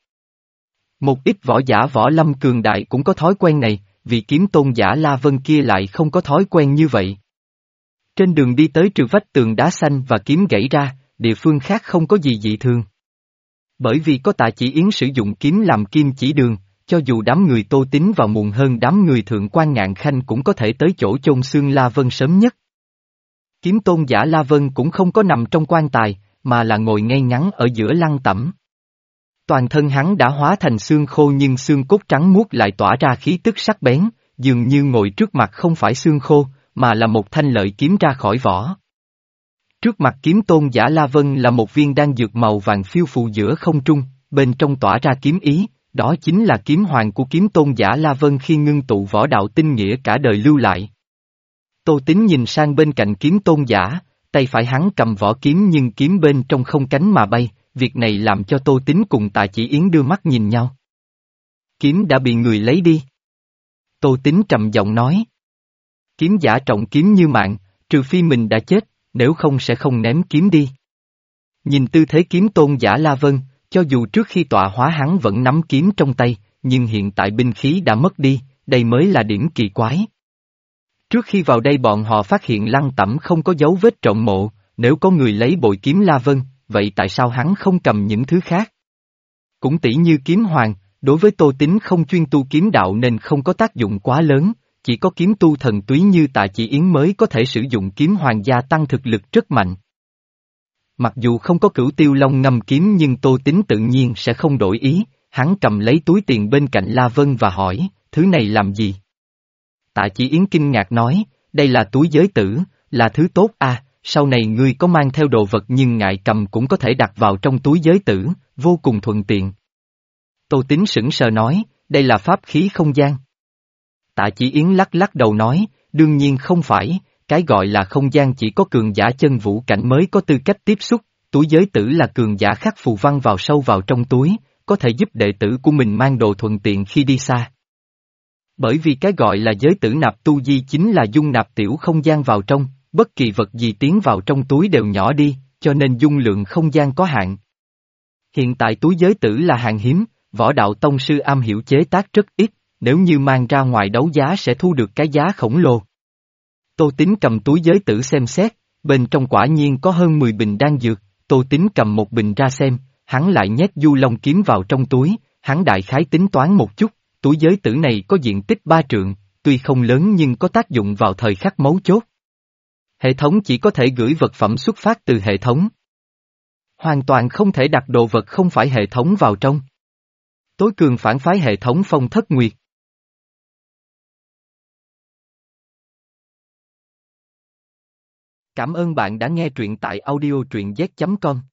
Một ít võ giả võ lâm cường đại cũng có thói quen này, vì kiếm tôn giả La Vân kia lại không có thói quen như vậy. Trên đường đi tới trừ vách tường đá xanh và kiếm gãy ra, địa phương khác không có gì dị thường. Bởi vì có Tạ Chỉ Yến sử dụng kiếm làm kim chỉ đường, cho dù đám người Tô Tín vào muộn hơn đám người thượng quan ngạn khanh cũng có thể tới chỗ chôn xương La Vân sớm nhất. Kiếm tôn giả La Vân cũng không có nằm trong quan tài, mà là ngồi ngay ngắn ở giữa lăng tẩm. Toàn thân hắn đã hóa thành xương khô nhưng xương cốt trắng muốt lại tỏa ra khí tức sắc bén, dường như ngồi trước mặt không phải xương khô, mà là một thanh lợi kiếm ra khỏi vỏ. Trước mặt kiếm tôn giả La Vân là một viên đan dược màu vàng phiêu phù giữa không trung, bên trong tỏa ra kiếm ý, đó chính là kiếm hoàng của kiếm tôn giả La Vân khi ngưng tụ võ đạo tinh nghĩa cả đời lưu lại. Tô Tín nhìn sang bên cạnh kiếm tôn giả, tay phải hắn cầm vỏ kiếm nhưng kiếm bên trong không cánh mà bay, việc này làm cho Tô Tín cùng Tạ Chỉ Yến đưa mắt nhìn nhau. Kiếm đã bị người lấy đi. Tô Tín trầm giọng nói. Kiếm giả trọng kiếm như mạng, trừ phi mình đã chết, nếu không sẽ không ném kiếm đi. Nhìn tư thế kiếm tôn giả La Vân, cho dù trước khi tọa hóa hắn vẫn nắm kiếm trong tay, nhưng hiện tại binh khí đã mất đi, đây mới là điểm kỳ quái. Trước khi vào đây bọn họ phát hiện Lăng Tẩm không có dấu vết trộm mộ, nếu có người lấy bội kiếm La Vân, vậy tại sao hắn không cầm những thứ khác? Cũng tỉ như kiếm hoàng, đối với Tô Tín không chuyên tu kiếm đạo nên không có tác dụng quá lớn, chỉ có kiếm tu thần túy như Tạ Chỉ Yến mới có thể sử dụng kiếm hoàng gia tăng thực lực rất mạnh. Mặc dù không có Cửu Tiêu Long ngâm kiếm nhưng Tô Tín tự nhiên sẽ không đổi ý, hắn cầm lấy túi tiền bên cạnh La Vân và hỏi, thứ này làm gì? Tạ Chỉ Yến kinh ngạc nói, đây là túi giới tử, là thứ tốt à, sau này ngươi có mang theo đồ vật nhưng ngại cầm cũng có thể đặt vào trong túi giới tử, vô cùng thuận tiện. Tô Tín sững sờ nói, đây là pháp khí không gian. Tạ Chỉ Yến lắc lắc đầu nói, đương nhiên không phải, cái gọi là không gian chỉ có cường giả chân vũ cảnh mới có tư cách tiếp xúc, túi giới tử là cường giả khắc phù văn vào sâu vào trong túi, có thể giúp đệ tử của mình mang đồ thuận tiện khi đi xa. Bởi vì cái gọi là giới tử nạp tu di chính là dung nạp tiểu không gian vào trong, bất kỳ vật gì tiến vào trong túi đều nhỏ đi, cho nên dung lượng không gian có hạn. Hiện tại túi giới tử là hàng hiếm, võ đạo tông sư am hiểu chế tác rất ít, nếu như mang ra ngoài đấu giá sẽ thu được cái giá khổng lồ. Tô Tín cầm túi giới tử xem xét, bên trong quả nhiên có hơn mười bình đan dược, Tô Tín cầm một bình ra xem, hắn lại nhét du long kiếm vào trong túi, hắn đại khái tính toán một chút, túi giới tử này có diện tích ba trượng, tuy không lớn nhưng có tác dụng vào thời khắc mấu chốt. Hệ thống chỉ có thể gửi vật phẩm xuất phát từ hệ thống. Hoàn toàn không thể đặt đồ vật không phải hệ thống vào trong. Tối cường phản phái hệ thống Phong Thất Nguyệt. Cảm ơn bạn đã nghe truyện tại audio truyện z chấm com.